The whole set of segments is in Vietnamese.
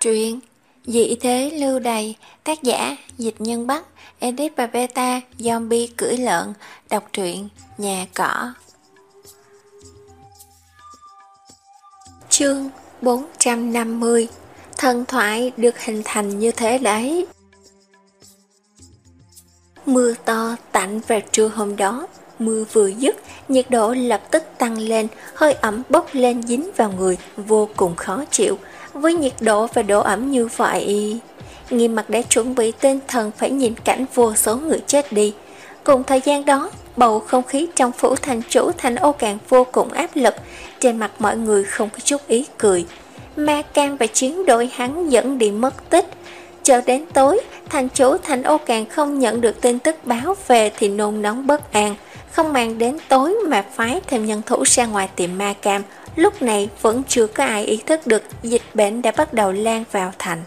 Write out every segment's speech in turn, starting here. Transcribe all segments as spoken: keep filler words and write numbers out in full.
Truyện Dị thế lưu đày, tác giả Dịch Nhân Bắc, edit và beta Zombie cưỡi lợn. Đọc truyện Nhà Cỏ. Chương bốn trăm năm mươi. Thần thoại được hình thành như thế đấy. Mưa to tạnh vào trưa hôm đó. Mưa vừa dứt, nhiệt độ lập tức tăng lên, hơi ẩm bốc lên dính vào người, vô cùng khó chịu. Với nhiệt độ và độ ẩm như vậy, Nghiêm Mặc đã chuẩn bị tinh thần phải nhìn cảnh vô số người chết đi. Cùng thời gian đó, bầu không khí trong phủ thành chủ thành Ô Càn vô cùng áp lực, trên mặt mọi người không có chút ý cười. Ma Cam và chiến đội hắn dẫn đi mất tích. Chờ đến tối, thành chủ thành Ô Càn không nhận được tin tức báo về thì nôn nóng bất an, không màng đến tối mà phái thêm nhân thủ ra ngoài tìm Ma Cam. Lúc này vẫn chưa có ai ý thức được dịch bệnh đã bắt đầu lan vào thành.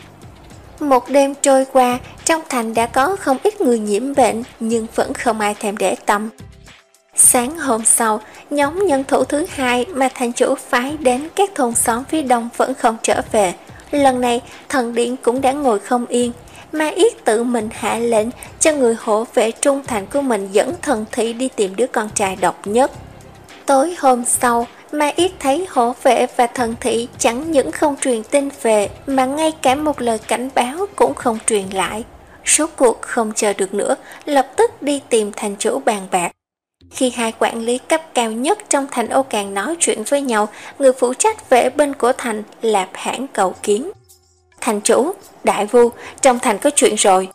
Một đêm trôi qua, trong thành đã có không ít người nhiễm bệnh, nhưng vẫn không ai thèm để tâm. Sáng hôm sau, nhóm nhân thủ thứ hai mà thành chủ phái đến các thôn xóm phía đông vẫn không trở về. Lần này, thần điện cũng đã ngồi không yên. Ma Yết tự mình hạ lệnh cho người hộ vệ trung thành của mình dẫn thần thị đi tìm đứa con trai độc nhất. Tối hôm sau, Ma Yết thấy hộ vệ và thần thị chẳng những không truyền tin về mà ngay cả một lời cảnh báo cũng không truyền lại. Số cuộc không chờ được nữa, lập tức đi tìm thành chủ bàn bạc. Khi hai quản lý cấp cao nhất trong thành Ô Càn nói chuyện với nhau, người phụ trách vệ binh của thành Lạp Hãn cầu kiến. Thành chủ, đại vu, trong thành có chuyện rồi.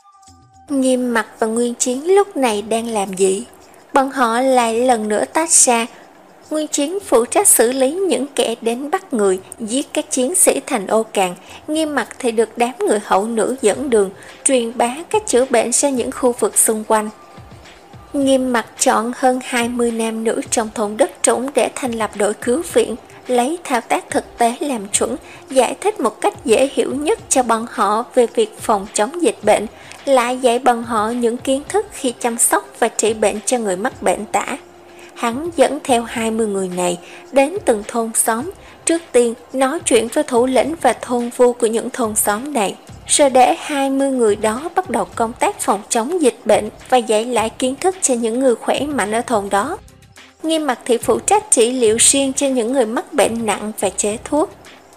Nghiêm Mặc và Nguyên Chiến lúc này đang làm gì? Bọn họ lại lần nữa tách ra. Nguyên Chiến phụ trách xử lý những kẻ đến bắt người, giết các chiến sĩ thành Ô Càn. Nghiêm Mặc thì được đám người hậu nữ dẫn đường, truyền bá cách chữa bệnh ra những khu vực xung quanh. Nghiêm Mặc chọn hơn hai mươi nam nữ trong thôn đất trũng để thành lập đội cứu viện, lấy thao tác thực tế làm chuẩn, giải thích một cách dễ hiểu nhất cho bọn họ về việc phòng chống dịch bệnh, lại dạy bọn họ những kiến thức khi chăm sóc và trị bệnh cho người mắc bệnh tả. Hắn dẫn theo hai mươi người này đến từng thôn xóm, trước tiên nói chuyện với thủ lĩnh và thôn vu của những thôn xóm này, rồi để hai mươi người đó bắt đầu công tác phòng chống dịch bệnh và dạy lại kiến thức cho những người khỏe mạnh ở thôn đó. Nghiêm Mặc thì phụ trách trị liệu riêng cho những người mắc bệnh nặng và chế thuốc.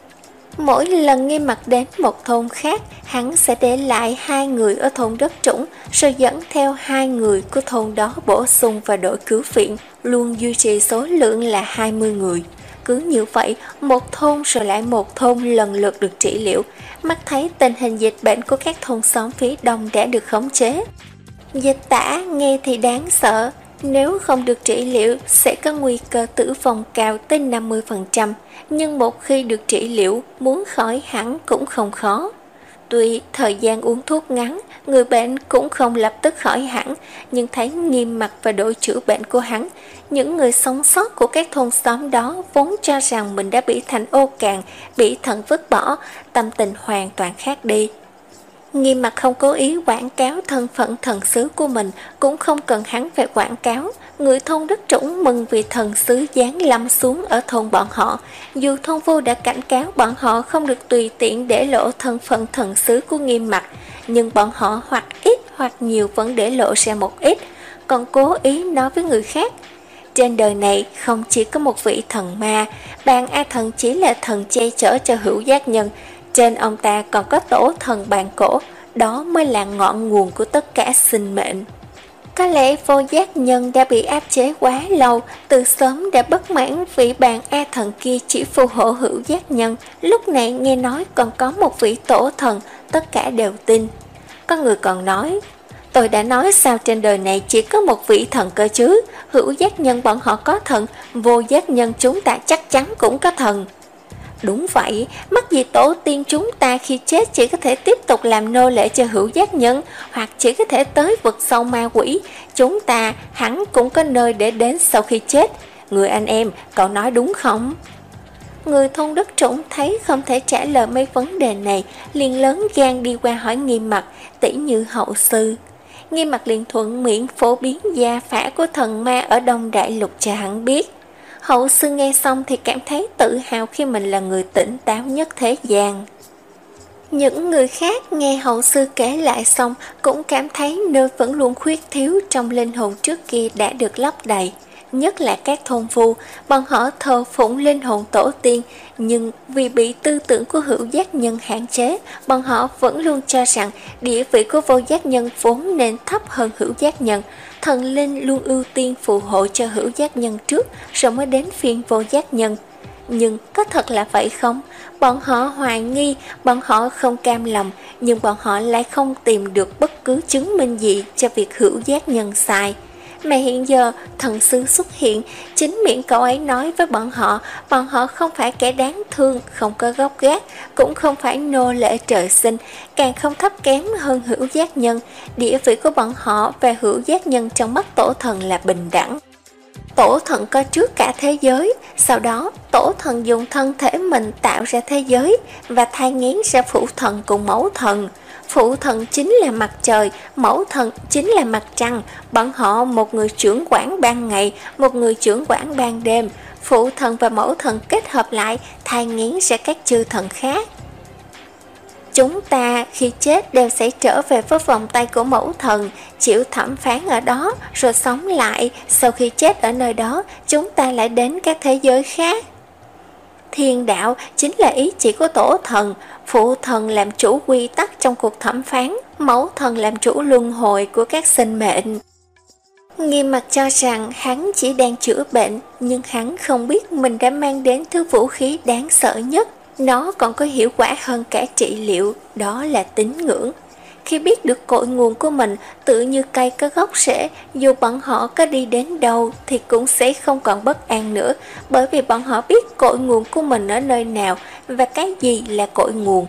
Mỗi lần Nghiêm Mặc đến một thôn khác, hắn sẽ để lại hai người ở thôn đất trũng, rồi dẫn theo hai người của thôn đó bổ sung vào đội cứu viện, luôn duy trì số lượng là hai mươi người. Cứ như vậy, một thôn rồi lại một thôn lần lượt được trị liệu, mắt thấy tình hình dịch bệnh của các thôn xóm phía đông đã được khống chế. Dịch tả nghe thì đáng sợ, nếu không được trị liệu sẽ có nguy cơ tử vong cao tới năm mươi phần trăm, nhưng một khi được trị liệu, muốn khỏi hẳn cũng không khó. Tuy thời gian uống thuốc ngắn, người bệnh cũng không lập tức khỏi hẳn, nhưng thấy Nghiêm Mặc và đội chữa bệnh của hắn, những người sống sót của các thôn xóm đó vốn cho rằng mình đã bị thành Ô Càn, bị thần vứt bỏ, tâm tình hoàn toàn khác đi. Nghiêm Mặc không cố ý quảng cáo thân phận thần sứ của mình, cũng không cần hắn phải quảng cáo. Người thôn đất trũng mừng vì thần sứ giáng lâm xuống ở thôn bọn họ. Dù thôn vô đã cảnh cáo bọn họ không được tùy tiện để lộ thân phận thần sứ của Nghiêm Mặc, nhưng bọn họ hoặc ít hoặc nhiều vẫn để lộ ra một ít, còn cố ý nói với người khác. Trên đời này không chỉ có một vị thần ma, Bàn A Thần chỉ là thần che chở cho hữu giác nhân. Trên ông ta còn có tổ thần bàn cổ, đó mới là ngọn nguồn của tất cả sinh mệnh. Có lẽ vô giác nhân đã bị áp chế quá lâu, từ sớm đã bất mãn vì Bàn A Thần kia chỉ phù hộ hữu giác nhân. Lúc này nghe nói còn có một vị tổ thần, tất cả đều tin. Có người còn nói, tôi đã nói sao trên đời này chỉ có một vị thần cơ chứ, hữu giác nhân bọn họ có thần, vô giác nhân chúng ta chắc chắn cũng có thần. Đúng vậy, mắc gì tổ tiên chúng ta khi chết chỉ có thể tiếp tục làm nô lệ cho hữu giác nhân, hoặc chỉ có thể tới vực sâu ma quỷ, chúng ta hẳn cũng có nơi để đến sau khi chết. Người anh em, cậu nói đúng không? Người thôn đất trũng thấy không thể trả lời mấy vấn đề này, liền lớn gan đi qua hỏi Nghiêm Mặc, tỷ như hậu sư. Nghiêm Mặc liền thuận miệng phổ biến gia phả của thần ma ở Đông Đại Lục cho hắn biết. Hậu sư nghe xong thì cảm thấy tự hào khi mình là người tỉnh táo nhất thế gian. Những người khác nghe hậu sư kể lại xong cũng cảm thấy nơi vẫn luôn khuyết thiếu trong linh hồn trước kia đã được lấp đầy. Nhất là các thôn phu, bọn họ thờ phụng linh hồn tổ tiên, nhưng vì bị tư tưởng của hữu giác nhân hạn chế, bọn họ vẫn luôn cho rằng địa vị của vô giác nhân vốn nên thấp hơn hữu giác nhân. Thần linh luôn ưu tiên phù hộ cho hữu giác nhân trước, rồi mới đến phiên vô giác nhân. Nhưng có thật là vậy không? Bọn họ hoài nghi, bọn họ không cam lòng, nhưng bọn họ lại không tìm được bất cứ chứng minh gì cho việc hữu giác nhân sai. Mà hiện giờ thần sứ xuất hiện, chính miệng cậu ấy nói với bọn họ, bọn họ không phải kẻ đáng thương, không có gốc gác, cũng không phải nô lệ trời sinh, càng không thấp kém hơn hữu giác nhân. Địa vị của bọn họ và hữu giác nhân trong mắt tổ thần là bình đẳng. Tổ thần có trước cả thế giới, sau đó tổ thần dùng thân thể mình tạo ra thế giới và thai nghén ra phụ thần cùng mẫu thần. Phụ thần chính là mặt trời, mẫu thần chính là mặt trăng, bọn họ một người trưởng quản ban ngày, một người trưởng quản ban đêm. Phụ thần và mẫu thần kết hợp lại, thai nghén ra các chư thần khác. Chúng ta khi chết đều sẽ trở về với vòng tay của mẫu thần, chịu thẩm phán ở đó, rồi sống lại. Sau khi chết ở nơi đó, chúng ta lại đến các thế giới khác. Thiên đạo chính là ý chỉ của tổ thần, phụ thần làm chủ quy tắc trong cuộc thẩm phán, mẫu thần làm chủ luân hồi của các sinh mệnh. Nghiêm mặt cho rằng hắn chỉ đang chữa bệnh, nhưng hắn không biết mình đã mang đến thứ vũ khí đáng sợ nhất. Nó còn có hiệu quả hơn cả trị liệu, đó là tín ngưỡng. Khi biết được cội nguồn của mình, tự như cây có gốc rễ, dù bọn họ có đi đến đâu thì cũng sẽ không còn bất an nữa, bởi vì bọn họ biết cội nguồn của mình ở nơi nào và cái gì là cội nguồn.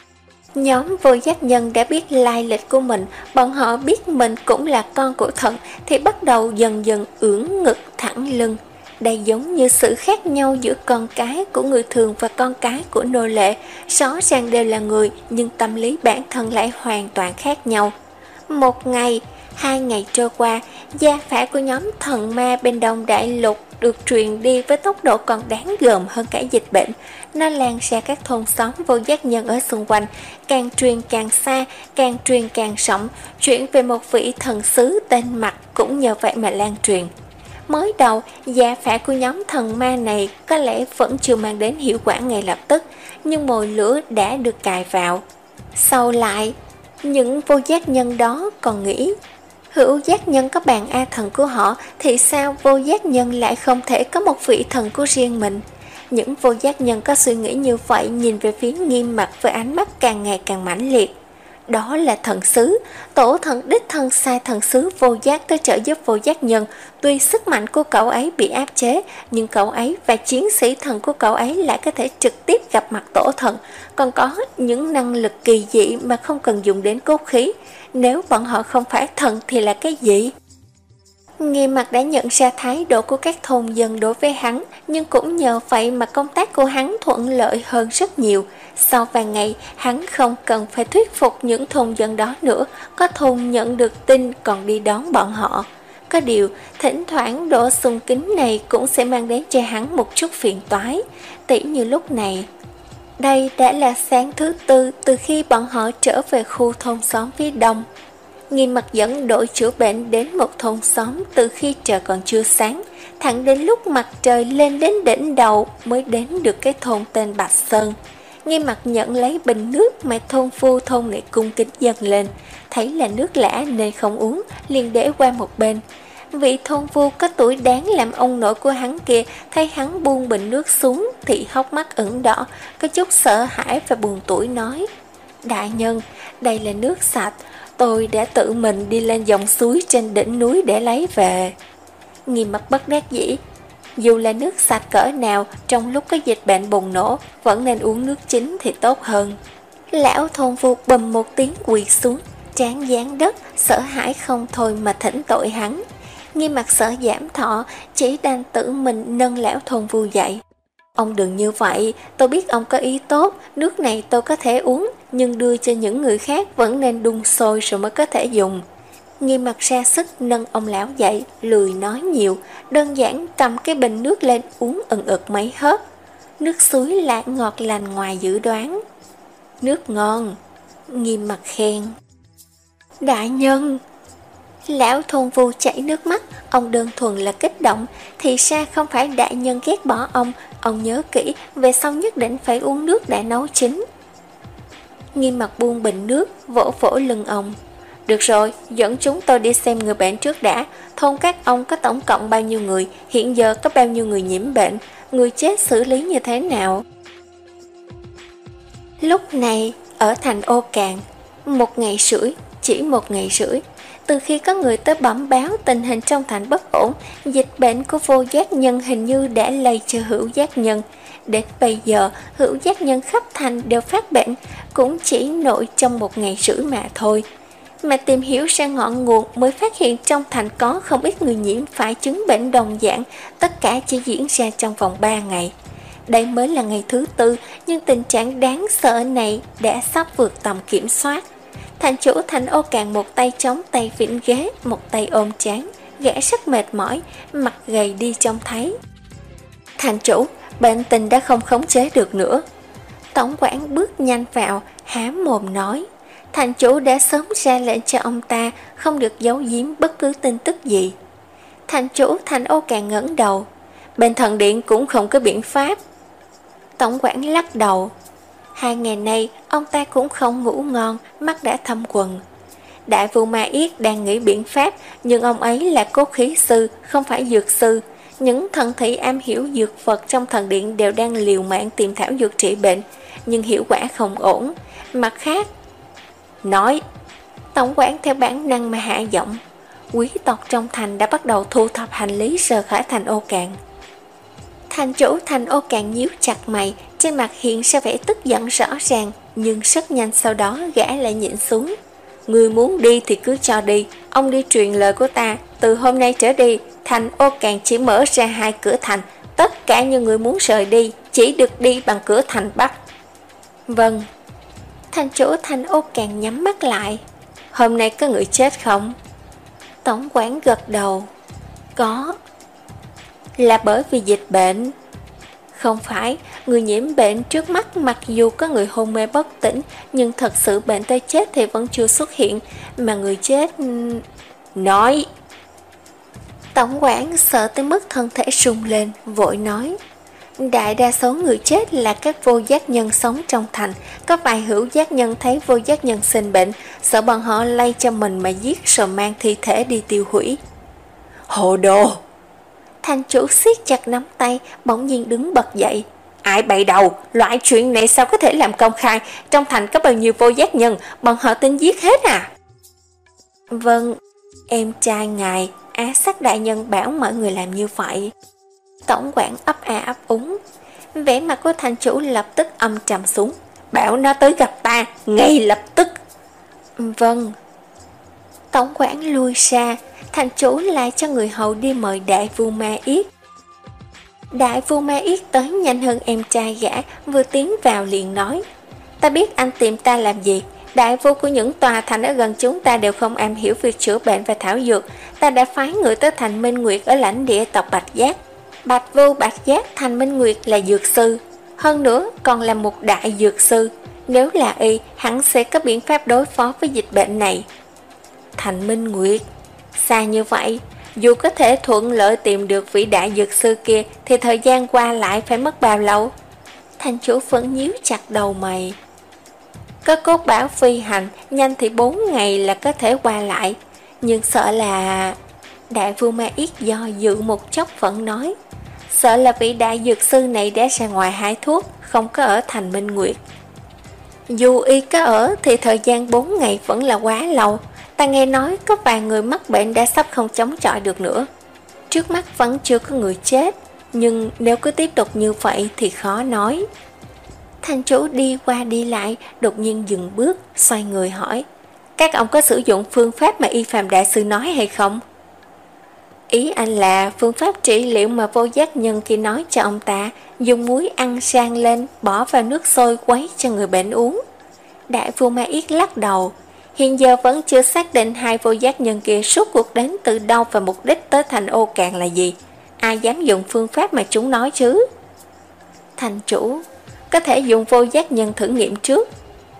Nhóm vô giác nhân đã biết lai lịch của mình, bọn họ biết mình cũng là con của thần thì bắt đầu dần dần ưỡn ngực thẳng lưng. Đây giống như sự khác nhau giữa con cái của người thường và con cái của nô lệ, rõ ràng đều là người nhưng tâm lý bản thân lại hoàn toàn khác nhau. Một ngày, hai ngày trôi qua, gia phả của nhóm thần ma bên Đông Đại Lục được truyền đi với tốc độ còn đáng gờm hơn cả dịch bệnh. Nó lan ra các thôn xóm vô giác nhân ở xung quanh, càng truyền càng xa, càng truyền càng rộng. Chuyện về một vị thần sứ tên Mặt cũng nhờ vậy mà lan truyền. Mới đầu, gia phả của nhóm thần ma này có lẽ vẫn chưa mang đến hiệu quả ngay lập tức, nhưng mồi lửa đã được cài vào. Sau lại, những vô giác nhân đó còn nghĩ, hữu giác nhân có bàn A thần của họ, thì sao vô giác nhân lại không thể có một vị thần của riêng mình? Những vô giác nhân có suy nghĩ như vậy nhìn về phía Nghiêm Mặt với ánh mắt càng ngày càng mãnh liệt. Đó là thần sứ, tổ thần đích thân sai thần sứ vô giác tới trợ giúp vô giác nhân. Tuy sức mạnh của cậu ấy bị áp chế, nhưng cậu ấy và chiến sĩ thần của cậu ấy lại có thể trực tiếp gặp mặt tổ thần, còn có những năng lực kỳ dị mà không cần dùng đến cốt khí. Nếu bọn họ không phải thần thì là cái gì? Nghiêm Mặt đã nhận ra thái độ của các thôn dân đối với hắn, nhưng cũng nhờ vậy mà công tác của hắn thuận lợi hơn rất nhiều. Sau vài ngày, hắn không cần phải thuyết phục những thôn dân đó nữa, có thôn nhận được tin còn đi đón bọn họ. Có điều, thỉnh thoảng độ sùng kính này cũng sẽ mang đến cho hắn một chút phiền toái, tỉ như lúc này. Đây đã là sáng thứ tư từ khi bọn họ trở về khu thôn xóm phía đông. Nghiêm Mặt dẫn đội chữa bệnh đến một thôn xóm từ khi trời còn chưa sáng, thẳng đến lúc mặt trời lên đến đỉnh đầu mới đến được cái thôn tên Bạch Sơn. Nghiêm Mặt nhận lấy bình nước mà thôn phu thôn này cung kính dâng lên, thấy là nước lã nên không uống, liền để qua một bên. Vị thôn phu có tuổi đáng làm ông nội của hắn kia thấy hắn buông bình nước xuống thì hốc mắt ửng đỏ, có chút sợ hãi và buồn tủi nói: Đại nhân, đây là nước sạch, tôi đã tự mình đi lên dòng suối trên đỉnh núi để lấy về. Nghiêm Mặt bất đắc dĩ, dù là nước sạch cỡ nào, trong lúc có dịch bệnh bùng nổ, vẫn nên uống nước chính thì tốt hơn. Lão thôn phu bầm một tiếng quỳ xuống, trán dán đất, sợ hãi không thôi mà thỉnh tội hắn. Nghiêm Mặt sợ giảm thọ, chỉ đành tự mình nâng lão thôn phu dậy. Ông đừng như vậy, tôi biết ông có ý tốt, nước này tôi có thể uống, nhưng đưa cho những người khác vẫn nên đun sôi rồi mới có thể dùng. Nghiêm Mặt ra sức nâng ông lão dậy, lười nói nhiều, đơn giản cầm cái bình nước lên uống ừng ực mấy hớp. Nước suối lạ ngọt lành ngoài dự đoán. Nước ngon, Nghiêm mặt khen. Đại nhân! Lão thôn Vu chảy nước mắt, ông đơn thuần là kích động, thì ra không phải đại nhân ghét bỏ ông, ông nhớ kỹ, về sau nhất định phải uống nước đã nấu chín. Nghiêm mặt buông bình nước, vỗ vỗ lưng ông. Được rồi, dẫn chúng tôi đi xem người bệnh trước đã. Thôn các ông có tổng cộng bao nhiêu người, hiện giờ có bao nhiêu người nhiễm bệnh, người chết xử lý như thế nào? Lúc này, ở thành Ô Cạn, một ngày rưỡi, chỉ một ngày rưỡi, từ khi có người tới bẩm báo tình hình trong thành bất ổn, dịch bệnh của vô giác nhân hình như đã lây cho hữu giác nhân. Đến bây giờ, hữu giác nhân khắp thành đều phát bệnh, cũng chỉ nổi trong một ngày rưỡi mà thôi. Mà tìm hiểu ra ngọn nguồn mới phát hiện trong thành có không ít người nhiễm phải chứng bệnh đồng dạng, tất cả chỉ diễn ra trong vòng ba ngày. Đây mới là ngày thứ tư, nhưng tình trạng đáng sợ này đã sắp vượt tầm kiểm soát. Thành chủ thành Ô Cạn một tay chống tay vịn ghế, một tay ôm trán, gã rất mệt mỏi, mặt gầy đi trông thấy. Thành chủ, bệnh tình đã không khống chế được nữa. Tổng quản bước nhanh vào, há mồm nói. Thành chủ đã sớm ra lệnh cho ông ta không được giấu giếm bất cứ tin tức gì. Thành chủ thành Ô Cạn ngẩng đầu. Bên thần điện cũng không có biện pháp. Tổng quản lắc đầu. Hai ngày nay ông ta cũng không ngủ ngon, mắt đã thâm quầng. Đại Vu Ma Yết đang nghĩ biện pháp, nhưng ông ấy là cốt khí sư, không phải dược sư. Những thần thị am hiểu dược vật trong thần điện đều đang liều mạng tìm thảo dược trị bệnh, nhưng hiệu quả không ổn. Mặt khác, nói, tổng quản theo bản năng mà hạ giọng, quý tộc trong thành đã bắt đầu thu thập hành lý rời khỏi thành Ô Cạn. Thành chủ thành Ô Cạn nhíu chặt mày, trên mặt hiện ra vẻ tức giận rõ ràng, nhưng rất nhanh sau đó gã lại nhịn xuống. Người muốn đi thì cứ cho đi, ông đi truyền lời của ta, từ hôm nay trở đi, thành Ô Cạn chỉ mở ra hai cửa thành, tất cả những người muốn rời đi chỉ được đi bằng cửa thành Bắc. Vâng. Thành chủ thành Ô Cạn nhắm mắt lại. Hôm nay có người chết không? Tổng quản gật đầu. Có. Là bởi vì dịch bệnh? Không phải, người nhiễm bệnh trước mắt mặc dù có người hôn mê bất tỉnh, nhưng thật sự bệnh tới chết thì vẫn chưa xuất hiện, mà người chết... Nói! Tổng quản sợ tới mức thân thể rung lên, vội nói. Đại đa số người chết là các vô giác nhân sống trong thành, có vài hữu giác nhân thấy vô giác nhân sinh bệnh, sợ bọn họ lây cho mình mà giết rồi mang thi thể đi tiêu hủy. Hồ đồ! Thành chủ siết chặt nắm tay, bỗng nhiên đứng bật dậy. Ai bậy đầu, loại chuyện này sao có thể làm công khai, trong thành có bao nhiêu vô giác nhân, bọn họ tin giết hết à? Vâng, em trai ngài, Á Sắc đại nhân bảo mọi người làm như vậy. Tổng quản ấp a ấp úng. Vẻ mặt của thành chủ lập tức âm trầm xuống. Bảo nó tới gặp ta, ngay lập tức. Vâng. Tổng quản lui ra, thành chủ lại cho người hầu đi mời Đại Vu Ma Yết. Đại Vu Ma Yết tới nhanh hơn em trai gã, vừa tiến vào liền nói. Ta biết anh tìm ta làm gì. Đại vu của những tòa thành ở gần chúng ta đều không am hiểu việc chữa bệnh và thảo dược. Ta đã phái người tới thành Minh Nguyệt ở lãnh địa tộc Bạch Giác. Bạch Vu Bạch Giác thành Minh Nguyệt là dược sư, hơn nữa còn là một đại dược sư. Nếu là y, hắn sẽ có biện pháp đối phó với dịch bệnh này. Thành Minh Nguyệt, xa như vậy, dù có thể thuận lợi tìm được vị đại dược sư kia thì thời gian qua lại phải mất bao lâu? Thành chủ vẫn nhíu chặt đầu mày. Có cốt bảo phi hành, nhanh thì bốn ngày là có thể qua lại, nhưng sợ là... Đại Vu Ma Yết do dự một chốc vẫn nói, sợ là vị đại dược sư này đã ra ngoài hái thuốc, không có ở thành Minh Nguyệt. Dù y có ở thì thời gian bốn ngày vẫn là quá lâu. Ta nghe nói có vài người mắc bệnh đã sắp không chống chọi được nữa. Trước mắt vẫn chưa có người chết, nhưng nếu cứ tiếp tục như vậy thì khó nói. Thành chủ đi qua đi lại, đột nhiên dừng bước, xoay người hỏi, các ông có sử dụng phương pháp mà Y Phàm Đại Sư nói hay không? Ý anh là phương pháp trị liệu mà vô giác nhân kia nói cho ông ta, dùng muối ăn rang lên, bỏ vào nước sôi quấy cho người bệnh uống. Đại Vu Ma Yết lắc đầu, hiện giờ vẫn chưa xác định hai vô giác nhân kia suốt cuộc đến từ đâu và mục đích tới thành Ô Cạn là gì. Ai dám dùng phương pháp mà chúng nói chứ? Thành chủ, có thể dùng vô giác nhân thử nghiệm trước.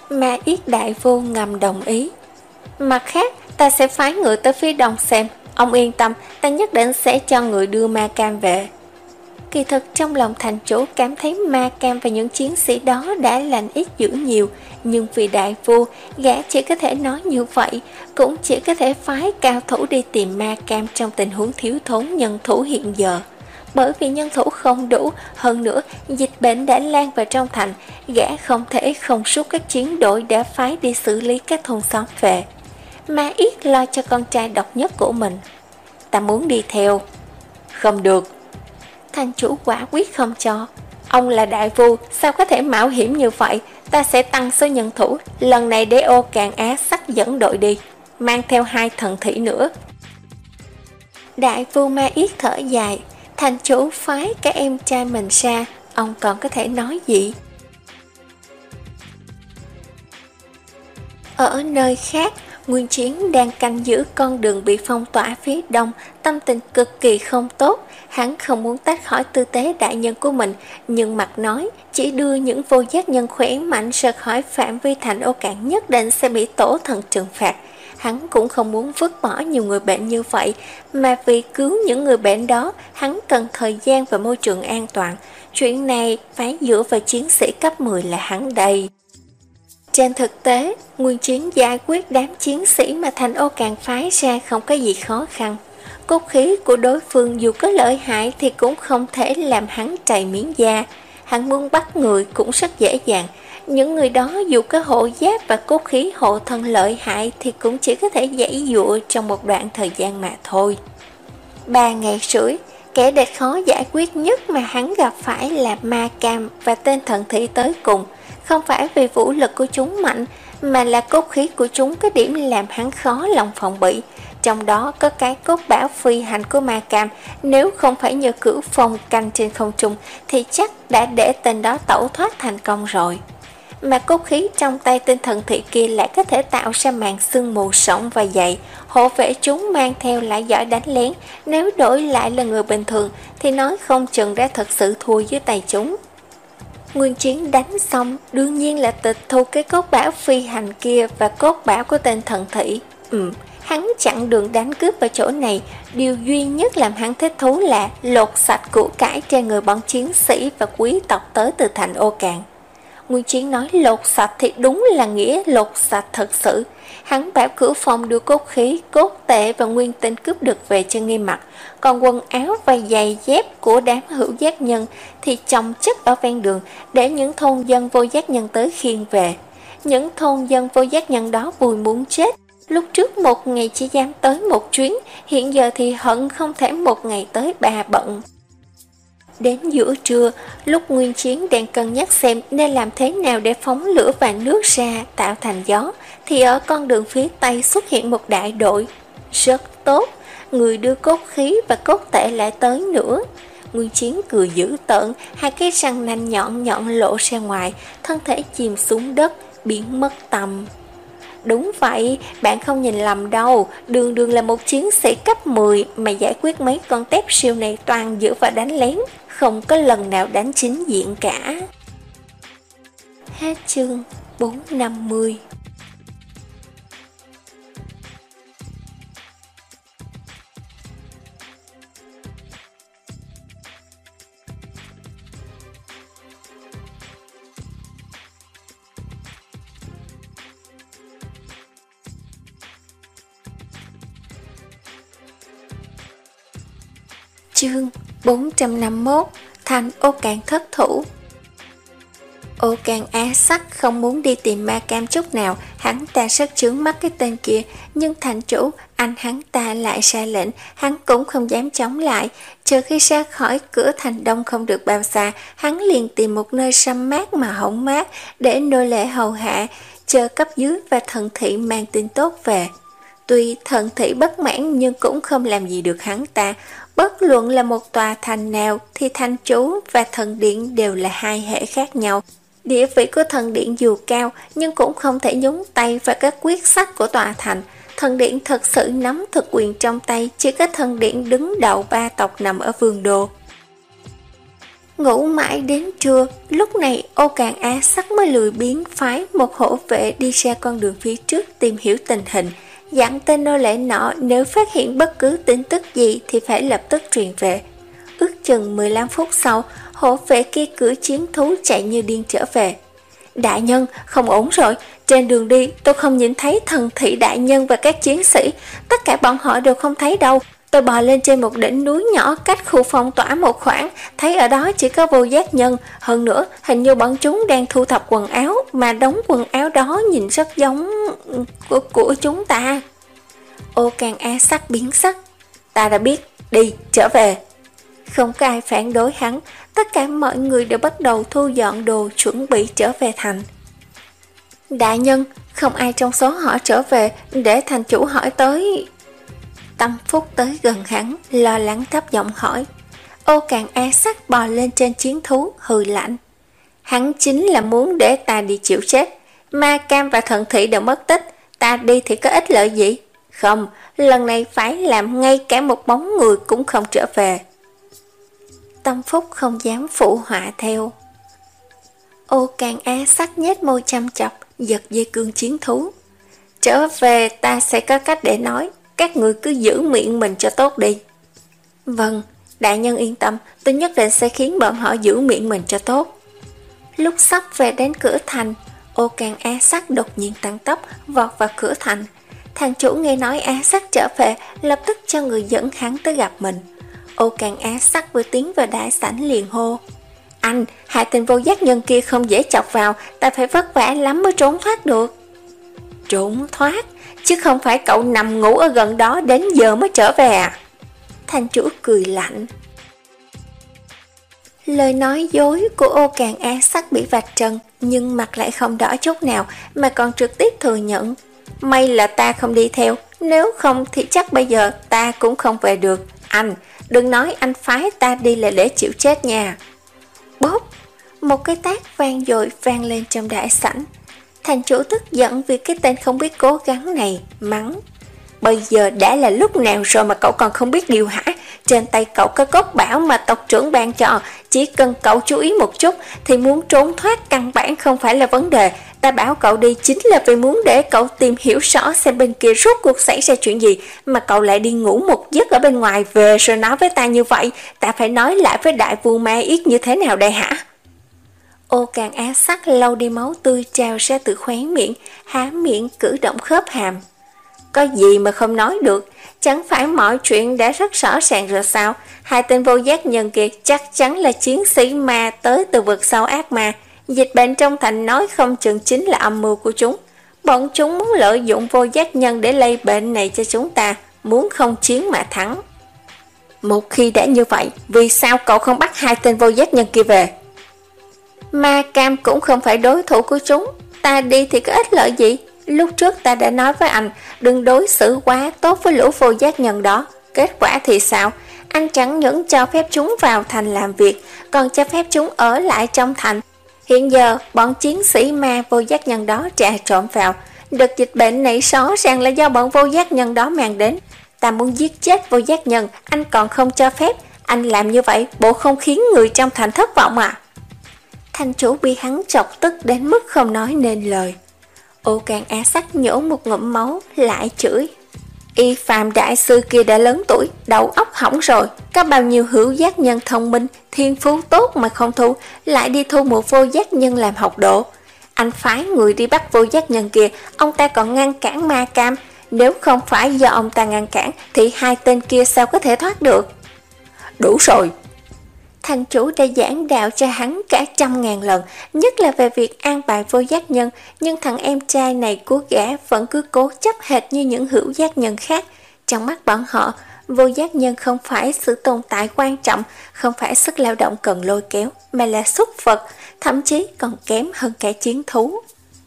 Ma Yết đại phu ngầm đồng ý. Mặt khác, ta sẽ phái người tới phía đông xem. Ông yên tâm, ta nhất định sẽ cho người đưa ma cam về. Kỳ thực trong lòng thành chủ cảm thấy ma cam và những chiến sĩ đó đã lành ít dữ nhiều, nhưng vì đại phu, gã chỉ có thể nói như vậy, cũng chỉ có thể phái cao thủ đi tìm ma cam trong tình huống thiếu thốn nhân thủ hiện giờ. Bởi vì nhân thủ không đủ, hơn nữa dịch bệnh đã lan vào trong thành, gã không thể không rút các chiến đội đã phái đi xử lý các thôn xóm về. Ma Yết lo cho con trai độc nhất của mình. Ta muốn đi theo. Không được. Thành chủ quả quyết không cho. Ông là đại phu, sao có thể mạo hiểm như vậy? Ta sẽ tăng số nhân thủ, lần này để Ô Càn Á Sắc dẫn đội đi, mang theo hai thần thủy nữa. Đại phu Ma Yết thở dài. Thành chủ phái các em trai mình ra, ông còn có thể nói gì? Ở nơi khác, Nguyên Chiến đang canh giữ con đường bị phong tỏa phía đông, tâm tình cực kỳ không tốt. Hắn không muốn tách khỏi tư tế đại nhân của mình, nhưng mặt nói chỉ đưa những vô giác nhân khỏe mạnh rời khỏi phạm vi thành Ô Cạn nhất định sẽ bị tổ thần trừng phạt. Hắn cũng không muốn vứt bỏ nhiều người bệnh như vậy, mà vì cứu những người bệnh đó, hắn cần thời gian và môi trường an toàn. Chuyện này phải dựa vào chiến sĩ cấp mười là hắn đây. Trên thực tế, Nguyên Chiến giải quyết đám chiến sĩ mà thành Ô Càn phái ra không có gì khó khăn. Cốt khí của đối phương dù có lợi hại thì cũng không thể làm hắn trầy miếng da. Hắn muốn bắt người cũng rất dễ dàng. Những người đó dù có hộ giáp và cốt khí hộ thân lợi hại thì cũng chỉ có thể giãy dụa trong một đoạn thời gian mà thôi. Ba ngày rưỡi, kẻ địch khó giải quyết nhất mà hắn gặp phải là Ma Cam và tên thần thị tới cùng. Không phải vì vũ lực của chúng mạnh, mà là cốt khí của chúng có điểm làm hắn khó lòng phòng bị. Trong đó có cái cốt bảo phi hành của Ma Cam, nếu không phải nhờ cửu phong canh trên không trung thì chắc đã để tên đó tẩu thoát thành công rồi. Mà cốt khí trong tay tên thần thị kia lại có thể tạo ra màn sương mù rộng và dày, hộ vệ chúng mang theo lại giỏi đánh lén. Nếu đổi lại là người bình thường thì nói không chừng đã thật sự thua dưới tay chúng. Nguyên Chiến đánh xong đương nhiên là tịch thu cái cốt bảo phi hành kia và cốt bảo của tên thần thị. Ừ, hắn chặn đường đánh cướp ở chỗ này, điều duy nhất làm hắn thích thú là lột sạch củ cải trên người bọn chiến sĩ và quý tộc tới từ thành Ô Cạn. Nguyên Chiến nói lột sạch thì đúng là nghĩa lột sạch thật sự. Hắn bảo Cửu Phong đưa cốt khí, cốt tệ và nguyên tinh cướp được về cho Nghiêm Mặc, còn quần áo và giày dép của đám hữu giác nhân thì chồng chất ở ven đường để những thôn dân vô giác nhân tới khiêng về. Những thôn dân vô giác nhân đó vui muốn chết. Lúc trước một ngày chỉ dám tới một chuyến, hiện giờ thì hận không thể một ngày tới ba bận. Đến giữa trưa, lúc Nguyên Chiến đang cân nhắc xem nên làm thế nào để phóng lửa và nước ra tạo thành gió, thì ở con đường phía Tây xuất hiện một đại đội. Rất tốt, người đưa cốt khí và cốt tệ lại tới nữa. Nguyên Chiến cười dữ tợn, hai cái răng nanh nhọn nhọn lộ ra ngoài, thân thể chìm xuống đất, biến mất tầm. Đúng vậy, bạn không nhìn lầm đâu, đường đường là một chiến sĩ cấp mười mà giải quyết mấy con tép siêu này toàn dựa vào đánh lén, không có lần nào đánh chính diện cả. Hết chương bốn trăm năm mươi. Chương bốn trăm năm mươi mốt. Thành Ô Cạn thất thủ. Ô Càn Á Sắc không muốn đi tìm Ma Cam chút nào, hắn ta rất chướng mắt cái tên kia, nhưng thành chủ, anh hắn ta lại ra lệnh, hắn cũng không dám chống lại. Chờ khi ra khỏi cửa thành đông không được bao xa, hắn liền tìm một nơi sâm mát mà hổng mát, để nô lệ hầu hạ, chờ cấp dưới và thần thị mang tin tốt về. Tuy thần thị bất mãn nhưng cũng không làm gì được hắn ta. Bất luận là một tòa thành nào thì thành chủ và thần điện đều là hai hệ khác nhau. Địa vị của thần điện dù cao nhưng cũng không thể nhúng tay vào các quyết sách của tòa thành. Thần điện thật sự nắm thực quyền trong tay, chỉ có thần điện đứng đầu ba tộc nằm ở vương đô. Ngủ mãi đến trưa, lúc này Ô Càng Á Sắc mới lười biếng phái một hộ vệ đi ra con đường phía trước tìm hiểu tình hình, dặn tên nô lệ nọ nếu phát hiện bất cứ tin tức gì thì phải lập tức truyền về. Ước chừng mười lăm phút sau, hộ vệ kia cưỡi chiến thú chạy như điên trở về. Đại nhân, không ổn rồi, trên đường đi tôi không nhìn thấy thần thị đại nhân và các chiến sĩ, tất cả bọn họ đều không thấy đâu. Tôi bò lên trên một đỉnh núi nhỏ cách khu phong tỏa một khoảng, thấy ở đó chỉ có Vô Giác Nhân, hơn nữa hình như bọn chúng đang thu thập quần áo, mà đống quần áo đó nhìn rất giống của, của chúng ta. Ô Càng Á Sắc biến sắc. Ta đã biết, đi, trở về. Không có ai phản đối hắn, tất cả mọi người đều bắt đầu thu dọn đồ chuẩn bị trở về thành. Đại nhân, không ai trong số họ trở về, để thành chủ hỏi tới. Tâm Phúc tới gần hắn, lo lắng thấp giọng hỏi. Ô Càng Á Sắc bò lên trên chiến thú, hừ lạnh. Hắn chính là muốn để ta đi chịu chết. Ma Cam và thần thị đều mất tích, ta đi thì có ích lợi gì? Không, lần này phải làm ngay cả một bóng người cũng không trở về. Tâm Phúc không dám phụ họa theo. Ô Càng Á Sắc nhếch môi chăm chọc, giật dây cương chiến thú. Trở về ta sẽ có cách để nói, các người cứ giữ miệng mình cho tốt đi. Vâng, đại nhân yên tâm, tôi nhất định sẽ khiến bọn họ giữ miệng mình cho tốt. Lúc sắp về đến cửa thành, Ô Càng Á Sắc đột nhiên tăng tốc, vọt vào cửa thành. Thành chủ nghe nói Á Sắc trở về, lập tức cho người dẫn hắn tới gặp mình. Ô Càng Á Sắc vừa tiến vào đại sảnh liền hô. Anh, hai tên Vô Giác Nhân kia không dễ chọc vào, ta phải vất vả lắm mới trốn thoát được. Trốn thoát? Chứ không phải cậu nằm ngủ ở gần đó đến giờ mới trở về à? Thành chủ cười lạnh. Lời nói dối của Ô Càng Á Sắc bị vạch trần, nhưng mặt lại không đỏ chút nào, mà còn trực tiếp thừa nhận. May là ta không đi theo, nếu không thì chắc bây giờ ta cũng không về được. Anh, đừng nói anh phái ta đi là để chịu chết nha. Bốp, một cái tát vang dội vang lên trong đại sảnh. Thành chủ tức giận vì cái tên không biết cố gắng này, mắng. Bây giờ đã là lúc nào rồi mà cậu còn không biết điều hả? Trên tay cậu có cốc bảo mà tộc trưởng ban cho, chỉ cần cậu chú ý một chút thì muốn trốn thoát căn bản không phải là vấn đề. Ta bảo cậu đi chính là vì muốn để cậu tìm hiểu rõ xem bên kia rốt cuộc xảy ra chuyện gì, mà cậu lại đi ngủ một giấc ở bên ngoài về rồi nói với ta như vậy. Ta phải nói lại với đại vua Ma Yết như thế nào đây hả? Ô Càng Á Sắc lau đi máu tươi trào ra từ khóe miệng, há miệng cử động khớp hàm. Có gì mà không nói được, chẳng phải mọi chuyện đã rất rõ ràng rồi sao? Hai tên Vô Giác Nhân kia chắc chắn là chiến sĩ ma tới từ vực sâu ác ma. Dịch bệnh trong thành nói không chừng chính là âm mưu của chúng. Bọn chúng muốn lợi dụng Vô Giác Nhân để lây bệnh này cho chúng ta, muốn không chiến mà thắng. Một khi đã như vậy, vì sao cậu không bắt hai tên Vô Giác Nhân kia về? Ma Cam cũng không phải đối thủ của chúng, ta đi thì có ích lợi gì? Lúc trước ta đã nói với anh, đừng đối xử quá tốt với lũ Vô Giác Nhân đó. Kết quả thì sao? Anh chẳng những cho phép chúng vào thành làm việc, còn cho phép chúng ở lại trong thành. Hiện giờ, bọn chiến sĩ ma Vô Giác Nhân đó trà trộn vào. Đợt dịch bệnh này rõ ràng là do bọn Vô Giác Nhân đó mang đến. Ta muốn giết chết Vô Giác Nhân, anh còn không cho phép. Anh làm như vậy, bộ không khiến người trong thành thất vọng à? Thành chủ bị hắn chọc tức đến mức không nói nên lời. Ô Càng Á Sắc nhổ một ngụm máu, lại chửi. Y Phàm đại sư kia đã lớn tuổi, đầu óc hỏng rồi. Có bao nhiêu hữu giác nhân thông minh, thiên phú tốt mà không thu, lại đi thu một Vô Giác Nhân làm học độ. Anh phái người đi bắt Vô Giác Nhân kia, ông ta còn ngăn cản Ma Cam. Nếu không phải do ông ta ngăn cản, thì hai tên kia sao có thể thoát được? Đủ rồi. Thành chủ đã giảng đạo cho hắn cả trăm ngàn lần, nhất là về việc an bài Vô Giác Nhân, nhưng thằng em trai này của gã vẫn cứ cố chấp hệt như những hữu giác nhân khác. Trong mắt bọn họ, Vô Giác Nhân không phải sự tồn tại quan trọng, không phải sức lao động cần lôi kéo, mà là súc vật, thậm chí còn kém hơn cả chiến thú.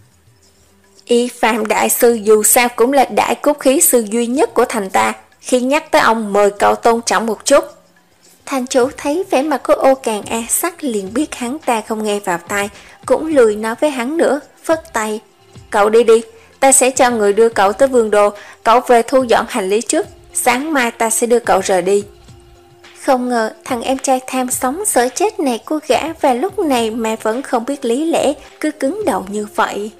Y Phàm đại sư dù sao cũng là đại cốt khí sư duy nhất của thành ta, khi nhắc tới ông mời cậu tôn trọng một chút. Thành chủ thấy vẻ mặt của Ô Càng Á Sắc liền biết hắn ta không nghe vào tai, cũng lười nói với hắn nữa, phất tay. Cậu đi đi, ta sẽ cho người đưa cậu tới vườn đồ, cậu về thu dọn hành lý trước, sáng mai ta sẽ đưa cậu rời đi. Không ngờ thằng em trai tham sống sợ chết này của gã và lúc này mà vẫn không biết lý lẽ, cứ cứng đầu như vậy.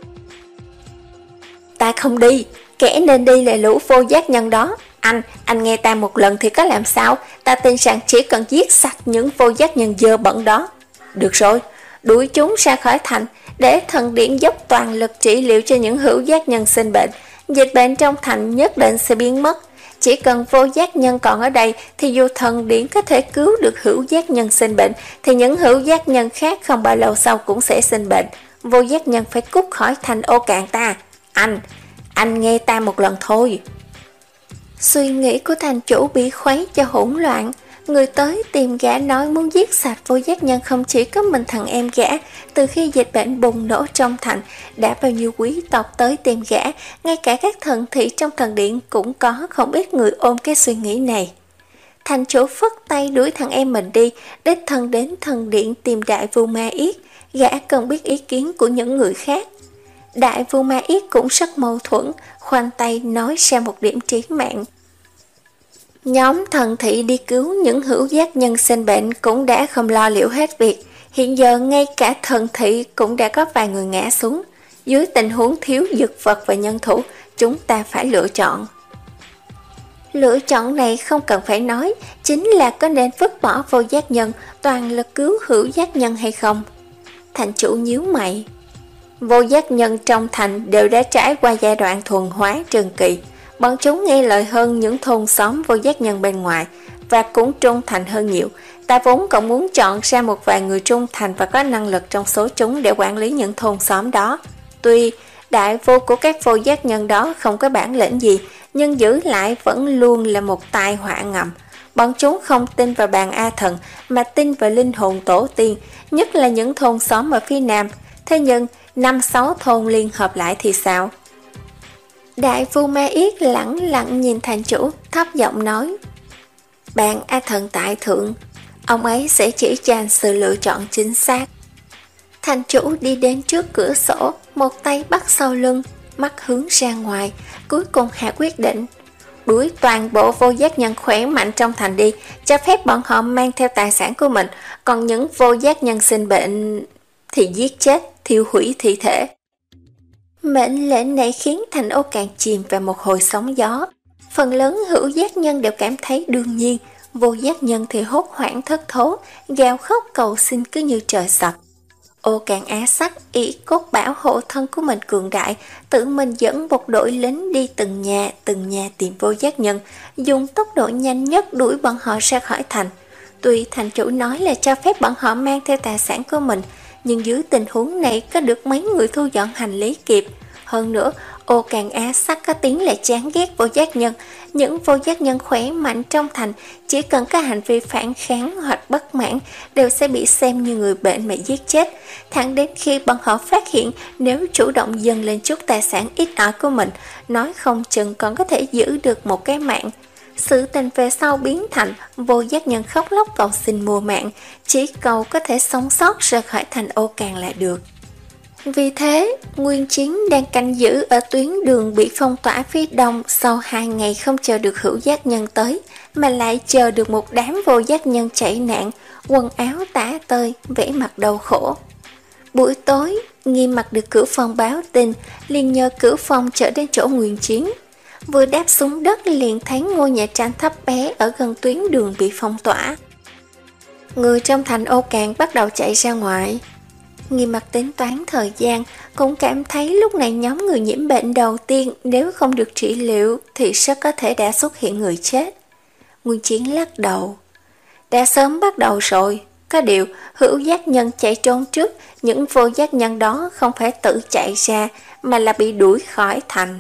Ta không đi, kẻ nên đi là lũ vô giác nhân đó. Anh, anh nghe ta một lần thì có làm sao, ta tin rằng chỉ cần giết sạch những vô giác nhân dơ bẩn đó. Được rồi, đuổi chúng ra khỏi thành, để thần điện dốc toàn lực trị liệu cho những hữu giác nhân sinh bệnh. Dịch bệnh trong thành nhất định sẽ biến mất. Chỉ cần vô giác nhân còn ở đây thì dù thần điện có thể cứu được hữu giác nhân sinh bệnh thì những hữu giác nhân khác không bao lâu sau cũng sẽ sinh bệnh. Vô giác nhân phải cút khỏi thành Ô Cạn ta. Anh, anh nghe ta một lần thôi. Suy nghĩ của thành chủ bị khuấy cho hỗn loạn. Người tới tìm gã nói muốn giết sạch vô giác nhân không chỉ có mình thằng em gã. Từ khi dịch bệnh bùng nổ trong thành, đã bao nhiêu quý tộc tới tìm gã, ngay cả các thần thị trong thần điện cũng có không ít người ôm cái suy nghĩ này. Thành chủ phất tay đuổi thằng em mình đi, đích thân đến thần điện tìm đại vua Ma Yết. Gã cần biết ý kiến của những người khác. Đại vua Ma Yết cũng rất mâu thuẫn, khoanh tay nói ra một điểm trí mạng. Nhóm thần thị đi cứu những hữu giác nhân sinh bệnh cũng đã không lo liệu hết việc. Hiện giờ ngay cả thần thị cũng đã có vài người ngã xuống. Dưới tình huống thiếu dược vật và nhân thủ, chúng ta phải lựa chọn. Lựa chọn này không cần phải nói, chính là có nên vứt bỏ vô giác nhân, toàn lực cứu hữu giác nhân hay không. Thành chủ nhíu mày. Vô giác nhân trong thành đều đã trải qua giai đoạn thuần hóa trường kỳ. Bọn chúng nghe lời hơn những thôn xóm vô giác nhân bên ngoài và cũng trung thành hơn nhiều. Ta vốn còn muốn chọn ra một vài người trung thành và có năng lực trong số chúng để quản lý những thôn xóm đó. Tuy đại vô của các vô giác nhân đó không có bản lĩnh gì, nhưng giữ lại vẫn luôn là một tai họa ngầm. Bọn chúng không tin vào bàn A Thần mà tin vào linh hồn tổ tiên, nhất là những thôn xóm ở phía nam. Thế nhưng năm sáu thôn liên hợp lại thì sao? Đại vua Ma Yết lẳng lặng nhìn thành chủ, thấp giọng nói: Bàn A Thần tại thượng, ông ấy sẽ chỉ cho anh sự lựa chọn chính xác. Thành chủ đi đến trước cửa sổ, một tay bắt sau lưng, mắt hướng ra ngoài, cuối cùng hạ quyết định: đuổi toàn bộ vô giác nhân khỏe mạnh trong thành đi, cho phép bọn họ mang theo tài sản của mình, còn những vô giác nhân sinh bệnh thì giết chết, thiêu hủy thi thể. Mệnh lệnh này khiến thành Ô Cạn chìm vào một hồi sóng gió. Phần lớn hữu giác nhân đều cảm thấy đương nhiên, vô giác nhân thì hốt hoảng thất thố, gào khóc cầu xin cứ như trời sập. Ô Cạn Á Sắc ý cốt bảo hộ thân của mình cường đại, tự mình dẫn một đội lính đi từng nhà, từng nhà tìm vô giác nhân, dùng tốc độ nhanh nhất đuổi bọn họ ra khỏi thành. Tuy thành chủ nói là cho phép bọn họ mang theo tài sản của mình, nhưng dưới tình huống này có được mấy người thu dọn hành lý kịp. Hơn nữa, Ô Cạn Á Sắc có tiếng là chán ghét vô giác nhân. Những vô giác nhân khỏe mạnh trong thành chỉ cần có hành vi phản kháng hoặc bất mãn đều sẽ bị xem như người bệnh mà giết chết. Thẳng đến khi bọn họ phát hiện nếu chủ động dâng lên chút tài sản ít ỏi của mình, nói không chừng còn có thể giữ được một cái mạng. Sự tình về sau biến thành vô giác nhân khóc lóc cầu xin mua mạng, chỉ cầu có thể sống sót rời khỏi thành Ô Càn là được. Vì thế, Nguyên Chiến đang canh giữ ở tuyến đường bị phong tỏa phía đông sau hai ngày không chờ được hữu giác nhân tới, mà lại chờ được một đám vô giác nhân chạy nạn, quần áo tả tơi, vẻ mặt đau khổ. Buổi tối, Nghiêm Mặc được Cửu Phong báo tin, liền nhờ Cửu Phong trở đến chỗ Nguyên Chiến. Vừa đáp xuống đất liền thấy ngôi nhà tranh thấp bé ở gần tuyến đường bị phong tỏa. Người trong thành Ô Càn bắt đầu chạy ra ngoài. Nghiêm Mặc tính toán thời gian, cũng cảm thấy lúc này nhóm người nhiễm bệnh đầu tiên nếu không được trị liệu thì rất có thể đã xuất hiện người chết. Nguyên Chiến lắc đầu. Đã sớm bắt đầu rồi, có điều hữu giác nhân chạy trốn trước, những vô giác nhân đó không phải tự chạy ra mà là bị đuổi khỏi thành.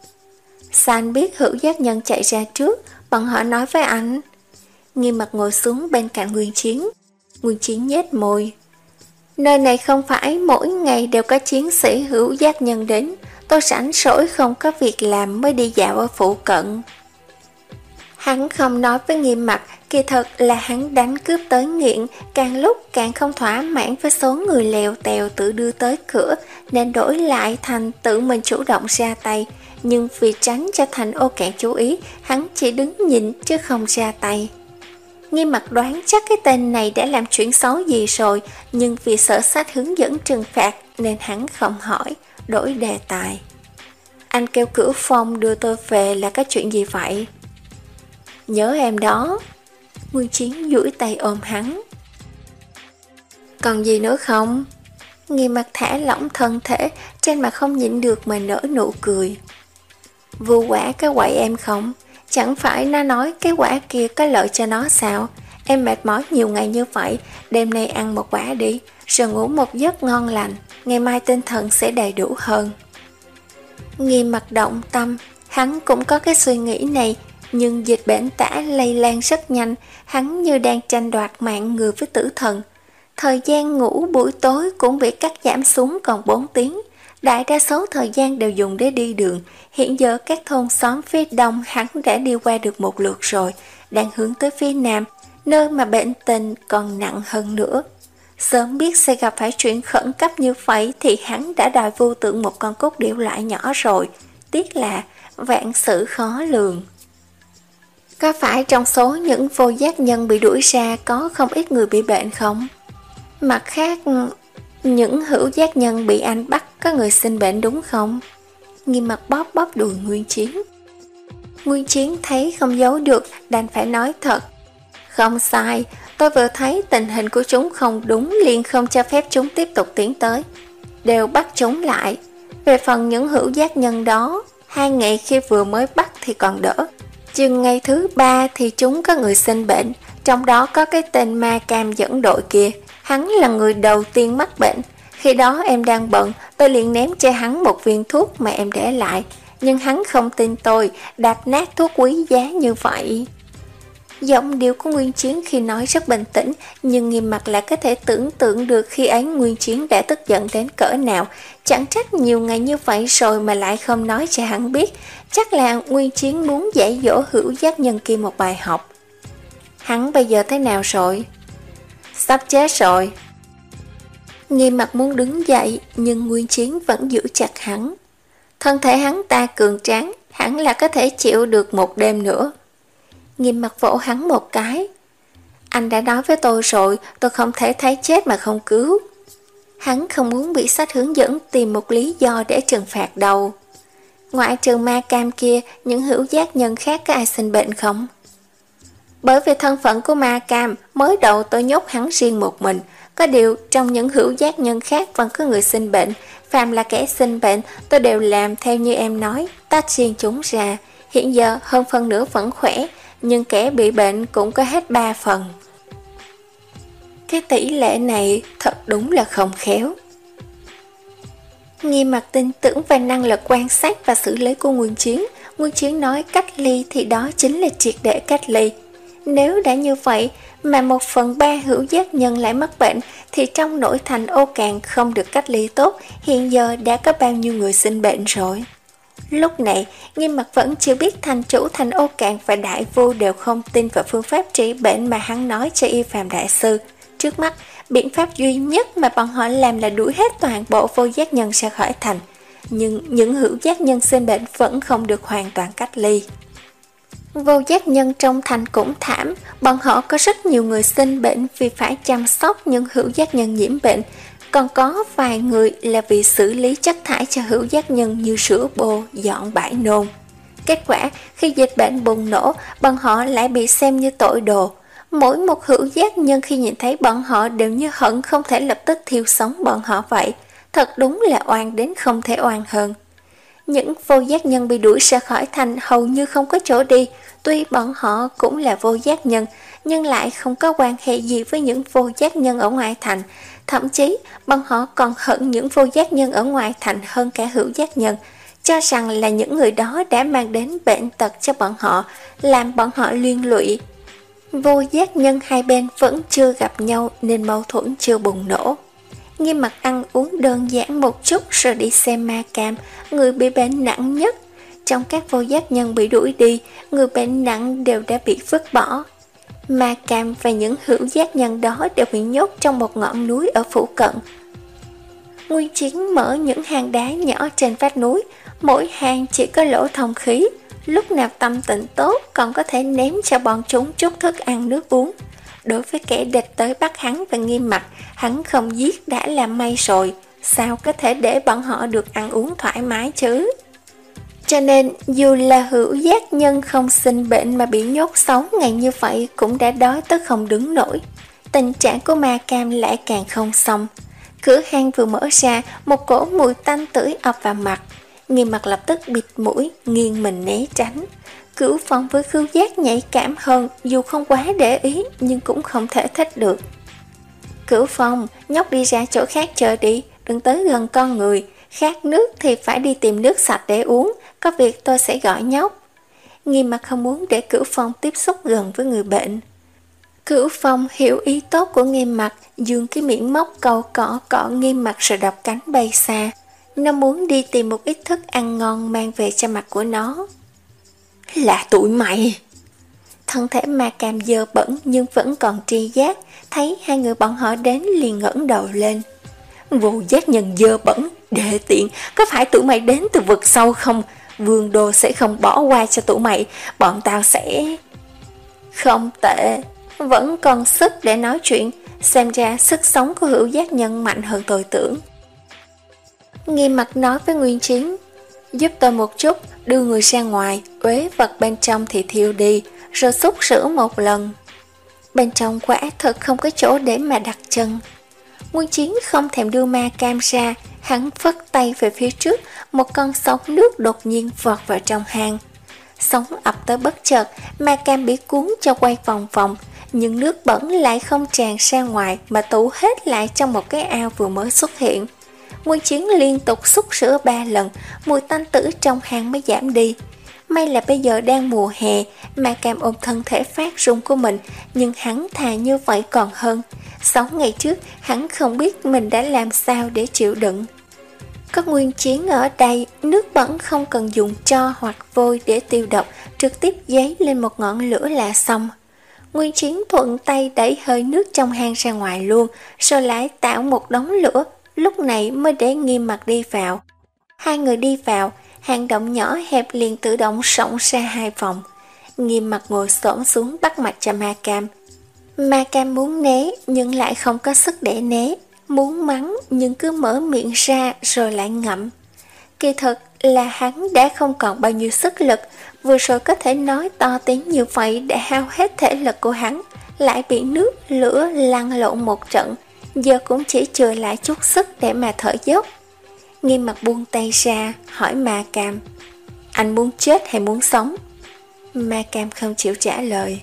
San biết hữu giác nhân chạy ra trước, bọn họ nói với anh. Nghiêm Mặc ngồi xuống bên cạnh Nguyên Chiến. Nguyên Chiến nhếch môi. Nơi này không phải mỗi ngày đều có chiến sĩ hữu giác nhân đến, tôi rảnh rỗi không có việc làm mới đi dạo ở phụ cận. Hắn không nói với Nghiêm Mặc, kỳ thật là hắn đánh cướp tới nghiện, càng lúc càng không thỏa mãn với số người lèo tèo tự đưa tới cửa, nên đổi lại thành tự mình chủ động ra tay. Nhưng vì tránh cho thành Ô Cạn chú ý, hắn chỉ đứng nhìn chứ không ra tay. Nghiêm Mặt đoán chắc cái tên này đã làm chuyện xấu gì rồi, nhưng vì sợ sách hướng dẫn trừng phạt nên hắn không hỏi, đổi đề tài. Anh kêu Cửu Phong đưa tôi về là cái chuyện gì vậy? Nhớ em đó. Nguyên Chiến duỗi tay ôm hắn. Còn gì nữa không? Nghiêm Mặt thả lỏng thân thể, trên mặt không nhịn được mà nở nụ cười. Vu quả cái quậy em không? Chẳng phải nó nói cái quả kia có lợi cho nó sao? Em mệt mỏi nhiều ngày như vậy, đêm nay ăn một quả đi, rồi ngủ một giấc ngon lành, ngày mai tinh thần sẽ đầy đủ hơn. Nghiêm Mặt động tâm, hắn cũng có cái suy nghĩ này, nhưng dịch bệnh tả lây lan rất nhanh, hắn như đang tranh đoạt mạng người với tử thần. Thời gian ngủ buổi tối cũng bị cắt giảm xuống còn bốn tiếng, đại đa số thời gian đều dùng để đi đường. Hiện giờ các thôn xóm phía đông hắn đã đi qua được một lượt rồi, đang hướng tới phía nam, nơi mà bệnh tình còn nặng hơn nữa. Sớm biết sẽ gặp phải chuyện khẩn cấp như vậy thì hắn đã đòi Vô Tượng một con cốt điểu loại nhỏ rồi, tiếc là vạn sự khó lường. Có phải trong số những vô giác nhân bị đuổi ra có không ít người bị bệnh không? Mặt khác, những hữu giác nhân bị anh bắt có người sinh bệnh đúng không? Nghiêm Mặt bóp bóp đùi Nguyên Chiến. Nguyên Chiến thấy không giấu được, đành phải nói thật. Không sai, tôi vừa thấy tình hình của chúng không đúng liền không cho phép chúng tiếp tục tiến tới. Đều bắt chúng lại. Về phần những hữu giác nhân đó, hai ngày khi vừa mới bắt thì còn đỡ. Chừng ngày thứ ba thì chúng có người sinh bệnh, trong đó có cái tên Ma Cam dẫn đội kia. Hắn là người đầu tiên mắc bệnh. Khi đó em đang bận, tôi liền ném cho hắn một viên thuốc mà em để lại. Nhưng hắn không tin tôi, đạp nát thuốc quý giá như vậy. Giọng điệu của Nguyên Chiến khi nói rất bình tĩnh, nhưng Nghiêm Mặt lại có thể tưởng tượng được khi ấy Nguyên Chiến đã tức giận đến cỡ nào. Chẳng trách nhiều ngày như vậy rồi mà lại không nói cho hắn biết. Chắc là Nguyên Chiến muốn dạy dỗ hữu giác nhân kia một bài học. Hắn bây giờ thế nào rồi? Sắp chết rồi. Nghiêm Mặt muốn đứng dậy, nhưng Nguyên Chiến vẫn giữ chặt hắn. Thân thể hắn ta cường tráng, hẳn là có thể chịu được một đêm nữa. Nghiêm Mặt vỗ hắn một cái. Anh đã nói với tôi rồi, tôi không thể thấy chết mà không cứu. Hắn không muốn bị sách hướng dẫn tìm một lý do để trừng phạt đâu. Ngoại trừ Ma Cam kia, những hữu giác nhân khác có ai sinh bệnh không? Bởi vì thân phận của Ma Cam, mới đầu tôi nhốt hắn riêng một mình. Có điều trong những hữu giác nhân khác vẫn có người sinh bệnh. Phàm là kẻ sinh bệnh, tôi đều làm theo như em nói, tách riêng chúng ra. Hiện giờ hơn phân nửa vẫn khỏe, nhưng kẻ bị bệnh cũng có hết ba phần. Cái tỷ lệ này thật đúng là không khéo. Nghiêm Mặt tin tưởng vào năng lực quan sát và xử lý của Nguyên Chiến. Nguyên Chiến nói cách ly thì đó chính là triệt để cách ly. Nếu đã như vậy mà một phần ba hữu giác nhân lại mắc bệnh thì trong nội thành Ô Càn không được cách ly tốt, hiện giờ đã có bao nhiêu người sinh bệnh rồi. Lúc này, Nghiêm Mặt vẫn chưa biết thành chủ thành Ô Càn và Đại Vu đều không tin vào phương pháp trị bệnh mà hắn nói cho Y Phàm Đại Sư. Trước mắt, biện pháp duy nhất mà bọn họ làm là đuổi hết toàn bộ vô giác nhân ra khỏi thành. Nhưng những hữu giác nhân sinh bệnh vẫn không được hoàn toàn cách ly. Vô giác nhân trong thành cũng thảm, bọn họ có rất nhiều người sinh bệnh vì phải chăm sóc những hữu giác nhân nhiễm bệnh. Còn có vài người là vì xử lý chất thải cho hữu giác nhân như rửa bô, dọn bãi nôn. Kết quả, khi dịch bệnh bùng nổ, bọn họ lại bị xem như tội đồ. Mỗi một hữu giác nhân khi nhìn thấy bọn họ đều như hận không thể lập tức thiêu sống bọn họ vậy. Thật đúng là oan đến không thể oan hơn. Những vô giác nhân bị đuổi ra khỏi thành hầu như không có chỗ đi. Tuy bọn họ cũng là vô giác nhân, nhưng lại không có quan hệ gì với những vô giác nhân ở ngoài thành. Thậm chí, bọn họ còn hận những vô giác nhân ở ngoài thành hơn cả hữu giác nhân, cho rằng là những người đó đã mang đến bệnh tật cho bọn họ, làm bọn họ liên lụy. Vô giác nhân hai bên vẫn chưa gặp nhau nên mâu thuẫn chưa bùng nổ. Nghiêm Mặt ăn uống đơn giản một chút rồi đi xem Ma Cam, người bị bệnh nặng nhất. Trong các vô giác nhân bị đuổi đi, người bệnh nặng đều đã bị vứt bỏ. Ma Cam và những hữu giác nhân đó đều bị nhốt trong một ngọn núi ở phụ cận. Nguyên Chiến mở những hang đá nhỏ trên vách núi, mỗi hang chỉ có lỗ thông khí. lúc nào tâm tình tốt còn có thể ném cho bọn chúng chút thức ăn nước uống. Đối với kẻ địch tới bắt hắn và Nghiêm Mặc, hắn không giết đã là may rồi, sao có thể để bọn họ được ăn uống thoải mái chứ? Cho nên, dù là hữu giác nhân không sinh bệnh mà bị nhốt sáu ngày như vậy cũng đã đói tới không đứng nổi. Tình trạng của Ma Cam lại càng không xong. Cửa hang vừa mở ra, một cổ mùi tanh tưởi ập vào mặt. Nghiêm Mặc lập tức bịt mũi, nghiêng mình né tránh. Cửu Phong với khứu giác nhạy cảm hơn, dù không quá để ý nhưng cũng không thể thích được. Cửu Phong, nhóc đi ra chỗ khác chờ đi, đừng tới gần con người. Khát nước thì phải đi tìm nước sạch để uống, có việc tôi sẽ gọi nhóc. Nghiêm Mặc không muốn để Cửu Phong tiếp xúc gần với người bệnh. Cửu Phong hiểu ý tốt của Nghiêm Mặc, dương cái miệng móc cầu cọ cọ Nghiêm Mặc rồi đập cánh bay xa. Nó muốn đi tìm một ít thức ăn ngon mang về cho mặt của nó. Là tụi mày! Thân thể Ma Cam dơ bẩn nhưng vẫn còn tri giác, thấy hai người bọn họ đến liền ngẩng đầu lên. Vô giác nhân dơ bẩn, đệ tiện, có phải tụi mày đến từ vực sâu không? Vương Đô sẽ không bỏ qua cho tụi mày, bọn tao sẽ... Không tệ, vẫn còn sức để nói chuyện, xem ra sức sống của hữu giác nhân mạnh hơn tôi tưởng. Nghiêm Mặc nói với Nguyên Chiến, giúp tôi một chút, đưa người ra ngoài, uế vật bên trong thì thiêu đi, rồi xúc rửa một lần. Bên trong quả thật không có chỗ để mà đặt chân. Nguyên Chiến không thèm đưa Ma Cam ra, hắn phất tay về phía trước, một con sóng nước đột nhiên vọt vào trong hang. Sóng ập tới bất chợt, Ma Cam bị cuốn cho quay vòng vòng, nhưng nước bẩn lại không tràn ra ngoài mà tụ hết lại trong một cái ao vừa mới xuất hiện. Nguyên Chiến liên tục xúc rửa ba lần, mùi tanh tử trong hang mới giảm đi. May là bây giờ đang mùa hè, Ma Cam ôm thân thể phát run của mình, nhưng hắn thà như vậy còn hơn. Sáu ngày trước, hắn không biết mình đã làm sao để chịu đựng. Có Nguyên Chiến ở đây, nước bẩn không cần dùng tro hoặc vôi để tiêu độc, trực tiếp giấy lên một ngọn lửa là xong. Nguyên Chiến thuận tay đẩy hơi nước trong hang ra ngoài luôn, rồi lại tạo một đống lửa, lúc này mới để Nghiêm Mặc đi vào. Hai người đi vào, hang động nhỏ hẹp liền tự động rộng ra hai vòng. Nghiêm Mặc ngồi xổm xuống bắt mạch cho Ma Cam. Ma Cam muốn né nhưng lại không có sức để né, muốn mắng nhưng cứ mở miệng ra rồi lại ngậm. Kỳ thực là hắn đã không còn bao nhiêu sức lực, vừa rồi có thể nói to tiếng như vậy đã hao hết thể lực của hắn, lại bị nước lửa lăn lộn một trận, giờ cũng chỉ chừa lại chút sức để mà thở dốc. Nghiêm Mặc buông tay ra, hỏi Ma Cam, anh muốn chết hay muốn sống? Ma Cam không chịu trả lời.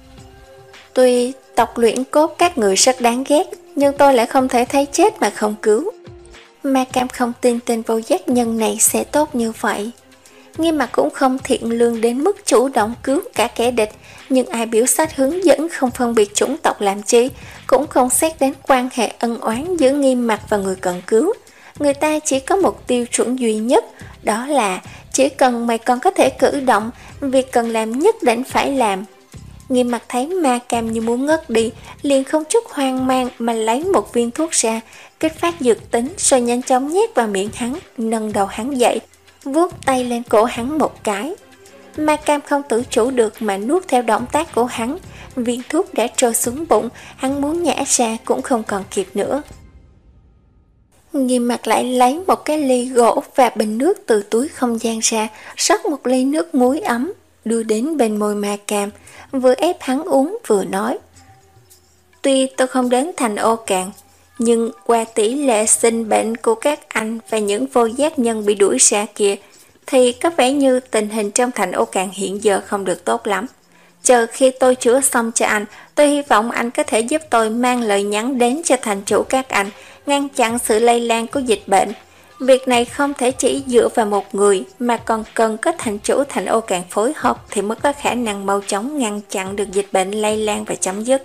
Tuy tộc luyện cốt các người rất đáng ghét, nhưng tôi lại không thể thấy chết mà không cứu. Ma Cam không tin tên vô giác nhân này sẽ tốt như vậy. Nghiêm Mặc cũng không thiện lương đến mức chủ động cứu cả kẻ địch, nhưng ai biểu sách hướng dẫn không phân biệt chủng tộc làm chi, cũng không xét đến quan hệ ân oán giữa Nghiêm Mặc và người cần cứu. Người ta chỉ có một tiêu chuẩn duy nhất, đó là chỉ cần mày còn có thể cử động, việc cần làm nhất định phải làm. Nghiêm Mặc thấy Ma Cam như muốn ngất đi, liền không chút hoang mang mà lấy một viên thuốc ra, kích phát dược tính rồi nhanh chóng nhét vào miệng hắn, nâng đầu hắn dậy, vuốt tay lên cổ hắn một cái. Ma Cam không tự chủ được mà nuốt theo động tác của hắn, viên thuốc đã trôi xuống bụng, hắn muốn nhả ra cũng không còn kịp nữa. Nghiêm Mặc lại lấy một cái ly gỗ và bình nước từ túi không gian ra, rót một ly nước muối ấm, đưa đến bên môi Ma Cam, vừa ép hắn uống vừa nói. Tuy tôi không đến thành Ô Cạn, nhưng qua tỷ lệ sinh bệnh của các anh và những vô giác nhân bị đuổi ra kia, thì có vẻ như tình hình trong thành Ô Cạn hiện giờ không được tốt lắm. Chờ khi tôi chữa xong cho anh, tôi hy vọng anh có thể giúp tôi mang lời nhắn đến cho thành chủ các anh, ngăn chặn sự lây lan của dịch bệnh. Việc này không thể chỉ dựa vào một người, mà còn cần có thành chủ thành Ô Cạn phối hợp thì mới có khả năng mau chóng ngăn chặn được dịch bệnh lây lan và chấm dứt.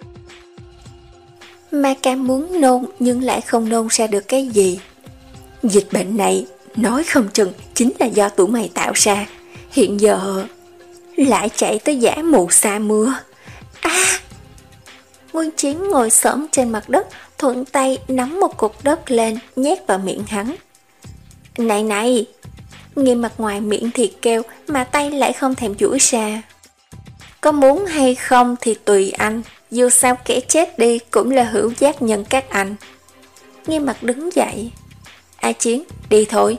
Ma Cam muốn nôn nhưng lại không nôn ra được cái gì. Dịch bệnh này, nói không chừng chính là do tụi mày tạo ra. Hiện giờ lại chạy tới giả mù sa mưa. À! Nguyên Chiến ngồi xổm trên mặt đất, thuận tay nắm một cục đất lên, nhét vào miệng hắn. Này này! Nghiêm Mặt ngoài miệng thì kêu mà tay lại không thèm duỗi ra. Có muốn hay không thì tùy anh, dù sao kẻ chết đi cũng là hữu giác nhân các anh. Nghiêm Mặt đứng dậy. A Chiến, đi thôi.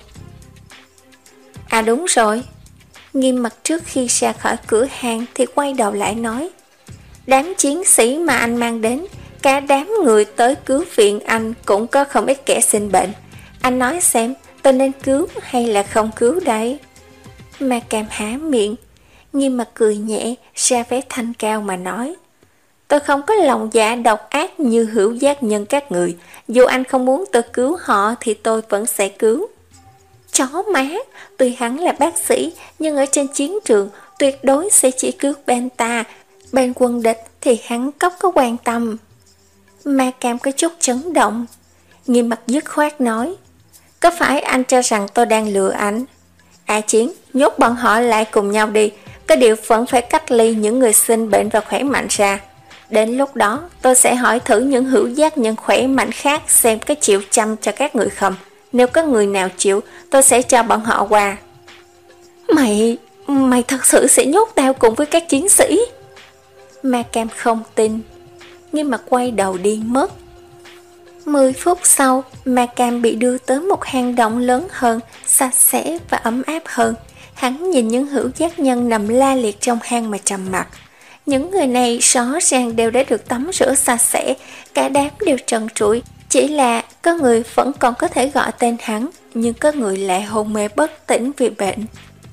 À đúng rồi. Nghiêm Mặt trước khi ra khỏi cửa hàng thì quay đầu lại nói, đám chiến sĩ mà anh mang đến, cả đám người tới cứu viện anh cũng có không ít kẻ sinh bệnh. Anh nói xem, tôi nên cứu hay là không cứu đấy? Ma Cam há miệng. Nghiêm Mặt cười nhẹ, ra vẻ thanh cao mà nói, tôi không có lòng dạ độc ác như hữu giác nhân các người. Dù anh không muốn tôi cứu họ thì tôi vẫn sẽ cứu. Chó má, tuy hắn là bác sĩ, nhưng ở trên chiến trường tuyệt đối sẽ chỉ cứu bên ta. Bên quân địch thì hắn cốc có quan tâm. Ma Cam có chút chấn động. Nghiêm Mặt dứt khoát nói, có phải anh cho rằng tôi đang lừa anh? A Chiến, nhốt bọn họ lại cùng nhau đi. Có điều vẫn phải cách ly những người sinh bệnh và khỏe mạnh ra. Đến lúc đó tôi sẽ hỏi thử những hữu giác nhân khỏe mạnh khác xem có chịu chăm cho các người không. Nếu có người nào chịu, tôi sẽ cho bọn họ qua. Mày, mày thật sự sẽ nhốt tao cùng với các chiến sĩ? Ma Cam không tin. Nghiêm Mặt quay đầu đi mất. Mười phút sau, Ma Cam bị đưa tới một hang động lớn hơn, sạch sẽ và ấm áp hơn. Hắn nhìn những hữu giác nhân nằm la liệt trong hang mà trầm mặc. Những người này rõ ràng đều đã được tắm rửa sạch sẽ, cả đám đều trần trụi. Chỉ là có người vẫn còn có thể gọi tên hắn, nhưng có người lại hôn mê bất tỉnh vì bệnh.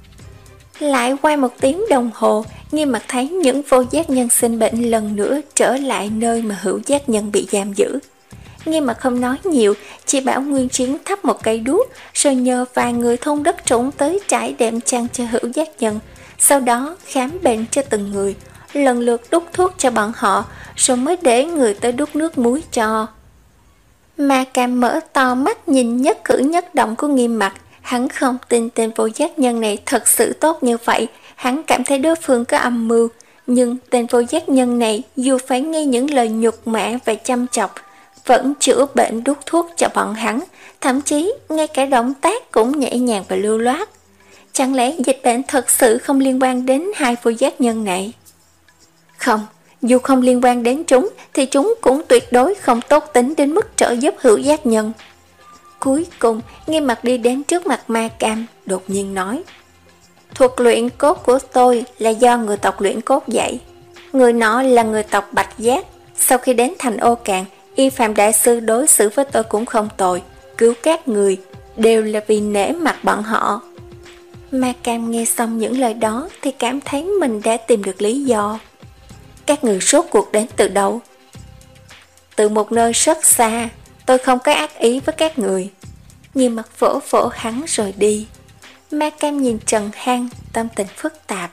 Lại qua một tiếng đồng hồ, Nghiêm Mặt thấy những vô giác nhân sinh bệnh lần nữa trở lại nơi mà hữu giác nhân bị giam giữ. Nghiêm Mặt không nói nhiều, chỉ bảo Nguyên Chiến thắp một cây đuốc, rồi nhờ vài người thôn đất trũng tới trải đệm chăn cho hữu giác nhân, sau đó khám bệnh cho từng người, lần lượt đút thuốc cho bọn họ, rồi mới để người tới đút nước muối cho. Ma Cam mở to mắt nhìn nhất cử nhất động của Nghiêm Mặt. Hắn không tin tên vô giác nhân này thật sự tốt như vậy. Hắn cảm thấy đối phương có âm mưu. Nhưng tên vô giác nhân này dù phải nghe những lời nhục mạ và chăm chọc, vẫn chữa bệnh đút thuốc cho bọn hắn. Thậm chí ngay cả động tác cũng nhẹ nhàng và lưu loát. Chẳng lẽ dịch bệnh thật sự không liên quan đến hai vô giác nhân này? Không, dù không liên quan đến chúng thì chúng cũng tuyệt đối không tốt tính đến mức trợ giúp hữu giác nhân. Cuối cùng, Nghiêm Mặt đi đến trước mặt Ma Cam, đột nhiên nói, thuật luyện cốt của tôi là do người tộc luyện cốt dạy. Người nọ là người tộc Bạch Giác. Sau khi đến thành Ô Cạn, Y Phạm Đại Sư đối xử với tôi cũng không tồi. Cứu các người đều là vì nể mặt bọn họ. Ma Cam nghe xong những lời đó thì cảm thấy mình đã tìm được lý do. Các người rốt cuộc đến từ đâu? Từ một nơi rất xa. Tôi không có ác ý với các người. Nghiêm Mặt vỗ vỗ hắn rồi đi. Ma Cam nhìn Trần Hang, tâm tình phức tạp.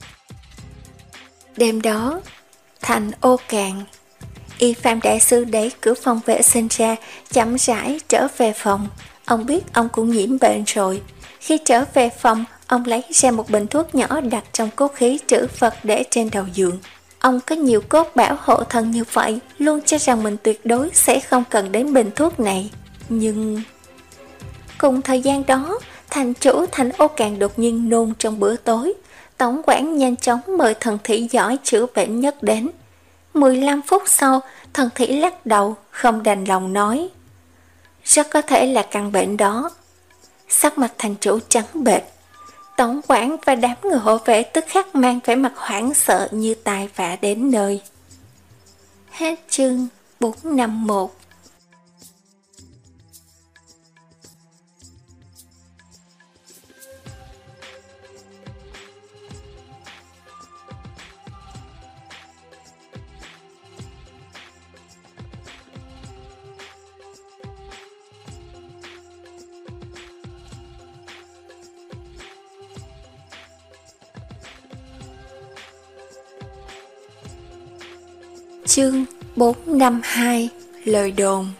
Đêm đó, thành Ô Cạn, Y Phạm Đại Sư đẩy cửa phòng vệ sinh ra, chậm rãi trở về phòng. Ông biết ông cũng nhiễm bệnh rồi. Khi trở về phòng, ông lấy ra một bình thuốc nhỏ đặt trong cốt khí trữ vật để trên đầu giường. Ông có nhiều cốt bảo hộ thân như vậy, luôn cho rằng mình tuyệt đối sẽ không cần đến bình thuốc này. Nhưng... cùng thời gian đó, thành chủ thành Ô Cạn đột nhiên nôn trong bữa tối. Tổng quản nhanh chóng mời thần thủy giỏi chữa bệnh nhất đến. mười lăm phút sau, thần thủy lắc đầu, không đành lòng nói, rất có thể là căn bệnh đó. Sắc mặt thành chủ trắng bệch. Tổng quản và đám người hộ vệ tức khắc mang vẻ mặt hoảng sợ như tai vạ đến nơi. Hết chương bốn năm một. Chương bốn năm hai. Lời đồn.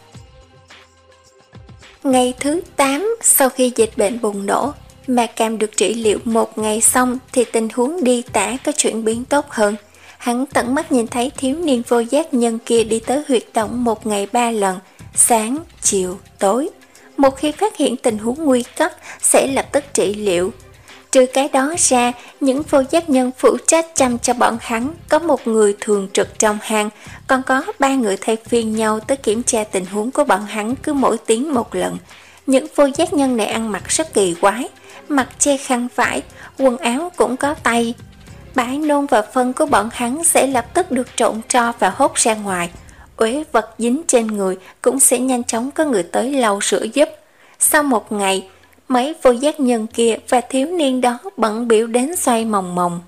Ngày thứ tám sau khi dịch bệnh bùng nổ, Ma Cam được trị liệu một ngày xong thì tình huống đi tả có chuyển biến tốt hơn. Hắn tận mắt nhìn thấy thiếu niên vô giác nhân kia đi tới huyệt động một ngày ba lần, sáng, chiều, tối. một khi phát hiện tình huống nguy cấp sẽ lập tức trị liệu. Trừ cái đó ra, những vô giác nhân phụ trách chăm cho bọn hắn có một người thường trực trong hang, còn có ba người thay phiên nhau tới kiểm tra tình huống của bọn hắn cứ mỗi tiếng một lần. Những vô giác nhân này ăn mặc rất kỳ quái, mặc che khăn vải, quần áo cũng có tay. Bãi nôn và phân của bọn hắn sẽ lập tức được trộn tro và hốt ra ngoài. Uế vật dính trên người cũng sẽ nhanh chóng có người tới lau sữa giúp. Sau một ngày, mấy vô giác nhân kia và thiếu niên đó bận biểu đến xoay mòng mòng.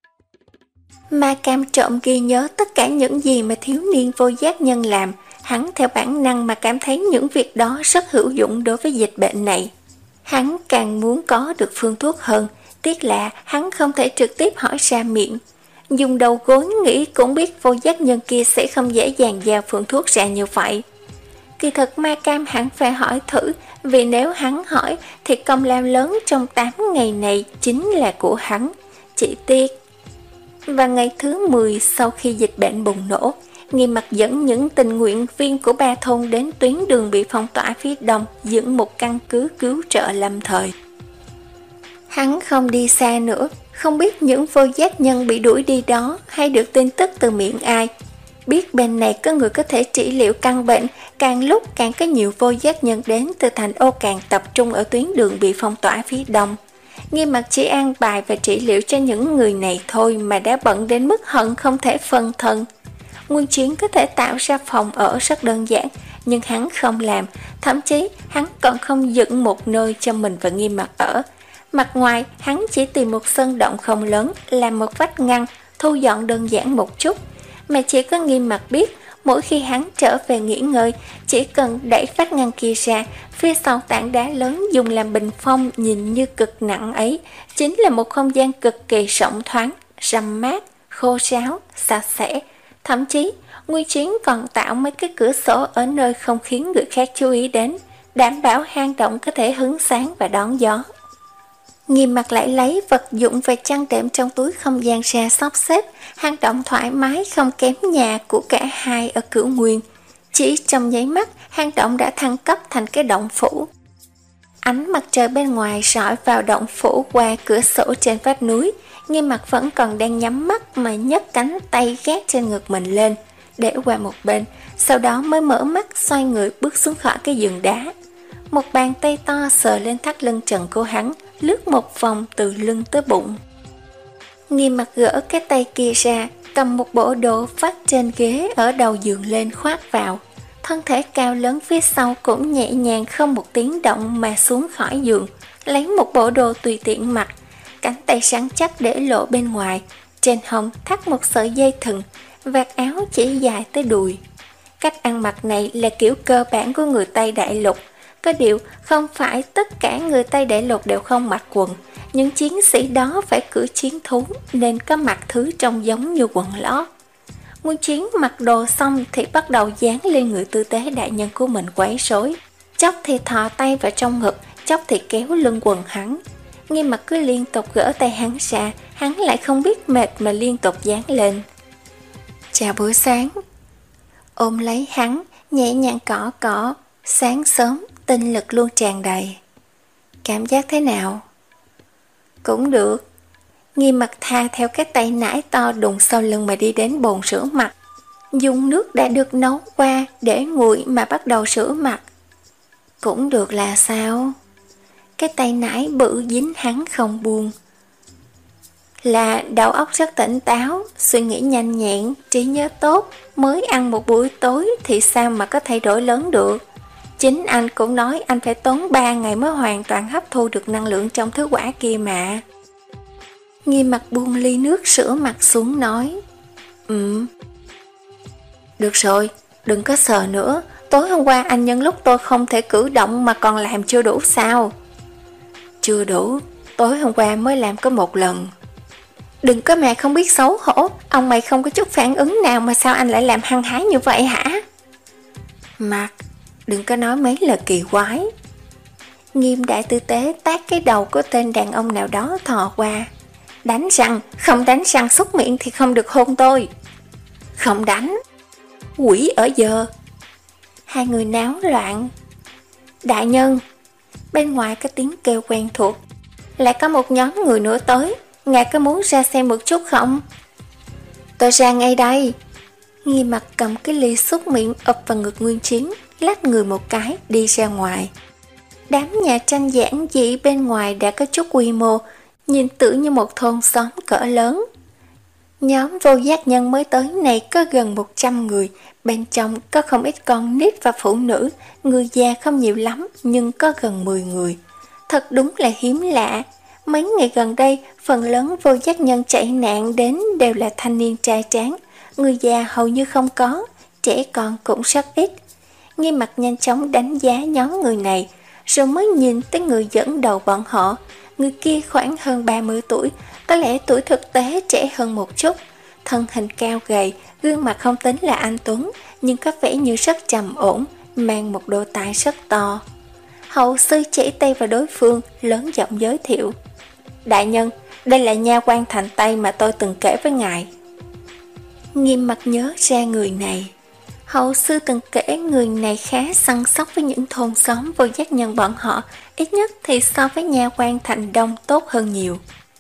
Ma Cam trộm ghi nhớ tất cả những gì mà thiếu niên vô giác nhân làm. Hắn theo bản năng mà cảm thấy những việc đó rất hữu dụng đối với dịch bệnh này. Hắn càng muốn có được phương thuốc hơn, tiếc là hắn không thể trực tiếp hỏi ra miệng. Dùng đầu gối nghĩ cũng biết vô giác nhân kia sẽ không dễ dàng giao phương thuốc ra như vậy. Kỳ thực Ma Cam hắn phải hỏi thử, vì nếu hắn hỏi thì công lao lớn trong tám ngày này chính là của hắn. Chỉ tiếc. Và ngày thứ mười sau khi dịch bệnh bùng nổ, Nghiêm Mặc dẫn những tình nguyện viên của ba thôn đến tuyến đường bị phong tỏa phía đông dựng một căn cứ cứu trợ lâm thời. Hắn không đi xa nữa, không biết những vô giác nhân bị đuổi đi đó hay được tin tức từ miệng ai. Biết bên này có người có thể trị liệu căn bệnh, càng lúc càng có nhiều vô giác nhân đến từ thành Ô Càng tập trung ở tuyến đường bị phong tỏa phía đông. Nghiêm Mặc chỉ an bài và trị liệu cho những người này thôi mà đã bận đến mức hận không thể phân thân. Nguyên Chiến có thể tạo ra phòng ở rất đơn giản, nhưng hắn không làm, thậm chí hắn còn không dựng một nơi cho mình và Nghiêm Mặc ở. Mặt ngoài, hắn chỉ tìm một sân động không lớn, làm một vách ngăn, thu dọn đơn giản một chút. Mà chỉ có Nghiêm Mặc biết, mỗi khi hắn trở về nghỉ ngơi, chỉ cần đẩy vách ngăn kia ra, phía sau tảng đá lớn dùng làm bình phong nhìn như cực nặng ấy, chính là một không gian cực kỳ rộng thoáng, râm mát, khô ráo, sạch sẽ. Thậm chí, Nguyên Chiến còn tạo mấy cái cửa sổ ở nơi không khiến người khác chú ý đến, đảm bảo hang động có thể hứng sáng và đón gió. Nghiêm Mặc lại lấy vật dụng và chăn đệm trong túi không gian ra sắp xếp, hang động thoải mái không kém nhà của cả hai ở Cửu Nguyên. Chỉ trong nháy mắt, hang động đã thăng cấp thành cái động phủ. Ánh mặt trời bên ngoài rọi vào động phủ qua cửa sổ trên vách núi. Nghiêm Mặc vẫn còn đang nhắm mắt mà nhấc cánh tay gác trên ngực mình lên, để qua một bên, sau đó mới mở mắt xoay người bước xuống khỏi cái giường đá. Một bàn tay to sờ lên thắt lưng trần của hắn, lướt một vòng từ lưng tới bụng. Nghiêm Mặc gỡ cái tay kia ra, cầm một bộ đồ vắt trên ghế ở đầu giường lên khoác vào. Thân thể cao lớn phía sau cũng nhẹ nhàng không một tiếng động mà xuống khỏi giường, lấy một bộ đồ tùy tiện mặc, cánh tay rắn chắc để lộ bên ngoài, trên hông thắt một sợi dây thừng, vạt áo chỉ dài tới đùi. Cách ăn mặc này là kiểu cơ bản của người Tây Đại Lục. Có điều không phải tất cả người Tây Đại Lục đều không mặc quần. Những chiến sĩ đó phải cưỡi chiến thú nên có mặc thứ trông giống như quần lót. Nguyên Chiến mặc đồ xong thì bắt đầu dán lên người tư tế đại nhân của mình quấy rối. Chốc thì thò tay vào trong ngực, chốc thì kéo lưng quần hắn. Nghiêm Mặc cứ liên tục gỡ tay hắn ra, hắn lại không biết mệt mà liên tục dán lên. Chào buổi sáng. Ôm lấy hắn, nhẹ nhàng cỏ cỏ. Sáng sớm, tinh lực luôn tràn đầy. Cảm giác thế nào? Cũng được. Nghiêm Mặc tha theo cái tay nải to đùng sau lưng mà đi đến bồn rửa mặt. Dùng nước đã được nấu qua để nguội mà bắt đầu rửa mặt. Cũng được là sao? Cái tay nải bự dính hắn không buông. Là đầu óc rất tỉnh táo, suy nghĩ nhanh nhẹn, trí nhớ tốt, mới ăn một buổi tối thì sao mà có thay đổi lớn được. Chính anh cũng nói anh phải tốn ba ngày mới hoàn toàn hấp thu được năng lượng trong thứ quả kia mà. Nghiêm Mặc buông ly nước rửa mặt xuống nói. Ừ. Được rồi, đừng có sờ nữa. Tối hôm qua anh nhân lúc tôi không thể cử động mà còn làm chưa đủ sao? Chưa đủ, tối hôm qua mới làm có một lần. Đừng có mà không biết xấu hổ. Ông mày không có chút phản ứng nào mà sao anh lại làm hăng hái như vậy hả? Mặc, đừng có nói mấy lời kỳ quái. Nghiêm đại tư tế tát cái đầu của tên đàn ông nào đó thò qua. Đánh răng, không đánh răng xúc miệng thì không được hôn tôi. Không đánh. Quỷ ở giờ. Hai người náo loạn. Đại nhân! Bên ngoài có tiếng kêu quen thuộc. Lại có một nhóm người nữa tới, ngài có muốn ra xem một chút không? Tôi ra ngay đây. Nghiêm Mặt cầm cái ly xúc miệng ập vào ngực Nguyên Chiến, lách người một cái đi ra ngoài. Đám nhà tranh giản dị bên ngoài đã có chút quy mô, nhìn tự như một thôn xóm cỡ lớn. Nhóm vô giác nhân mới tới này có gần một trăm người, bên trong có không ít con nít và phụ nữ, người già không nhiều lắm nhưng có gần mười người. Thật đúng là hiếm lạ. Mấy ngày gần đây, phần lớn vô giác nhân chạy nạn đến đều là thanh niên trai tráng, người già hầu như không có, trẻ con cũng rất ít. Nghiêm Mặt nhanh chóng đánh giá nhóm người này, rồi mới nhìn tới người dẫn đầu bọn họ. Người kia khoảng hơn ba mươi tuổi, có lẽ tuổi thực tế trẻ hơn một chút. Thân hình cao gầy, gương mặt không tính là anh tuấn, nhưng có vẻ như rất trầm ổn, mang một đôi tai rất to. Hậu sư chỉ tay vào đối phương, lớn giọng giới thiệu. Đại nhân, đây là nha quan thành Tây mà tôi từng kể với ngài. Nghiêm Mặt nhớ ra người này. Hậu sư từng kể người này khá săn sóc với những thôn xóm vô giác nhân bọn họ, ít nhất thì so với nha quan thành Đông tốt hơn nhiều.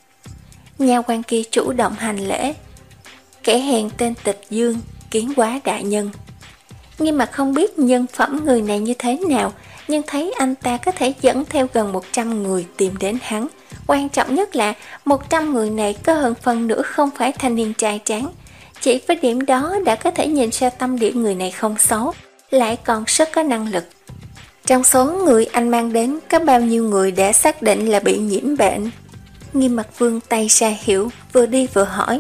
Nha quan kia chủ động hành lễ. Kẻ hèn tên Tịch Dương, kiến quá đại nhân. Nghiêm Mặt không biết nhân phẩm người này như thế nào, nhưng thấy anh ta có thể dẫn theo gần một trăm người tìm đến hắn. Quan trọng nhất là một trăm người này có hơn phần nửa không phải thanh niên trai tráng. Chỉ với điểm đó đã có thể nhìn ra tâm địa người này không xấu, lại còn rất có năng lực. Trong số người anh mang đến có bao nhiêu người đã xác định là bị nhiễm bệnh? Nghiêm Mặt vươn tay ra hiệu, vừa đi vừa hỏi.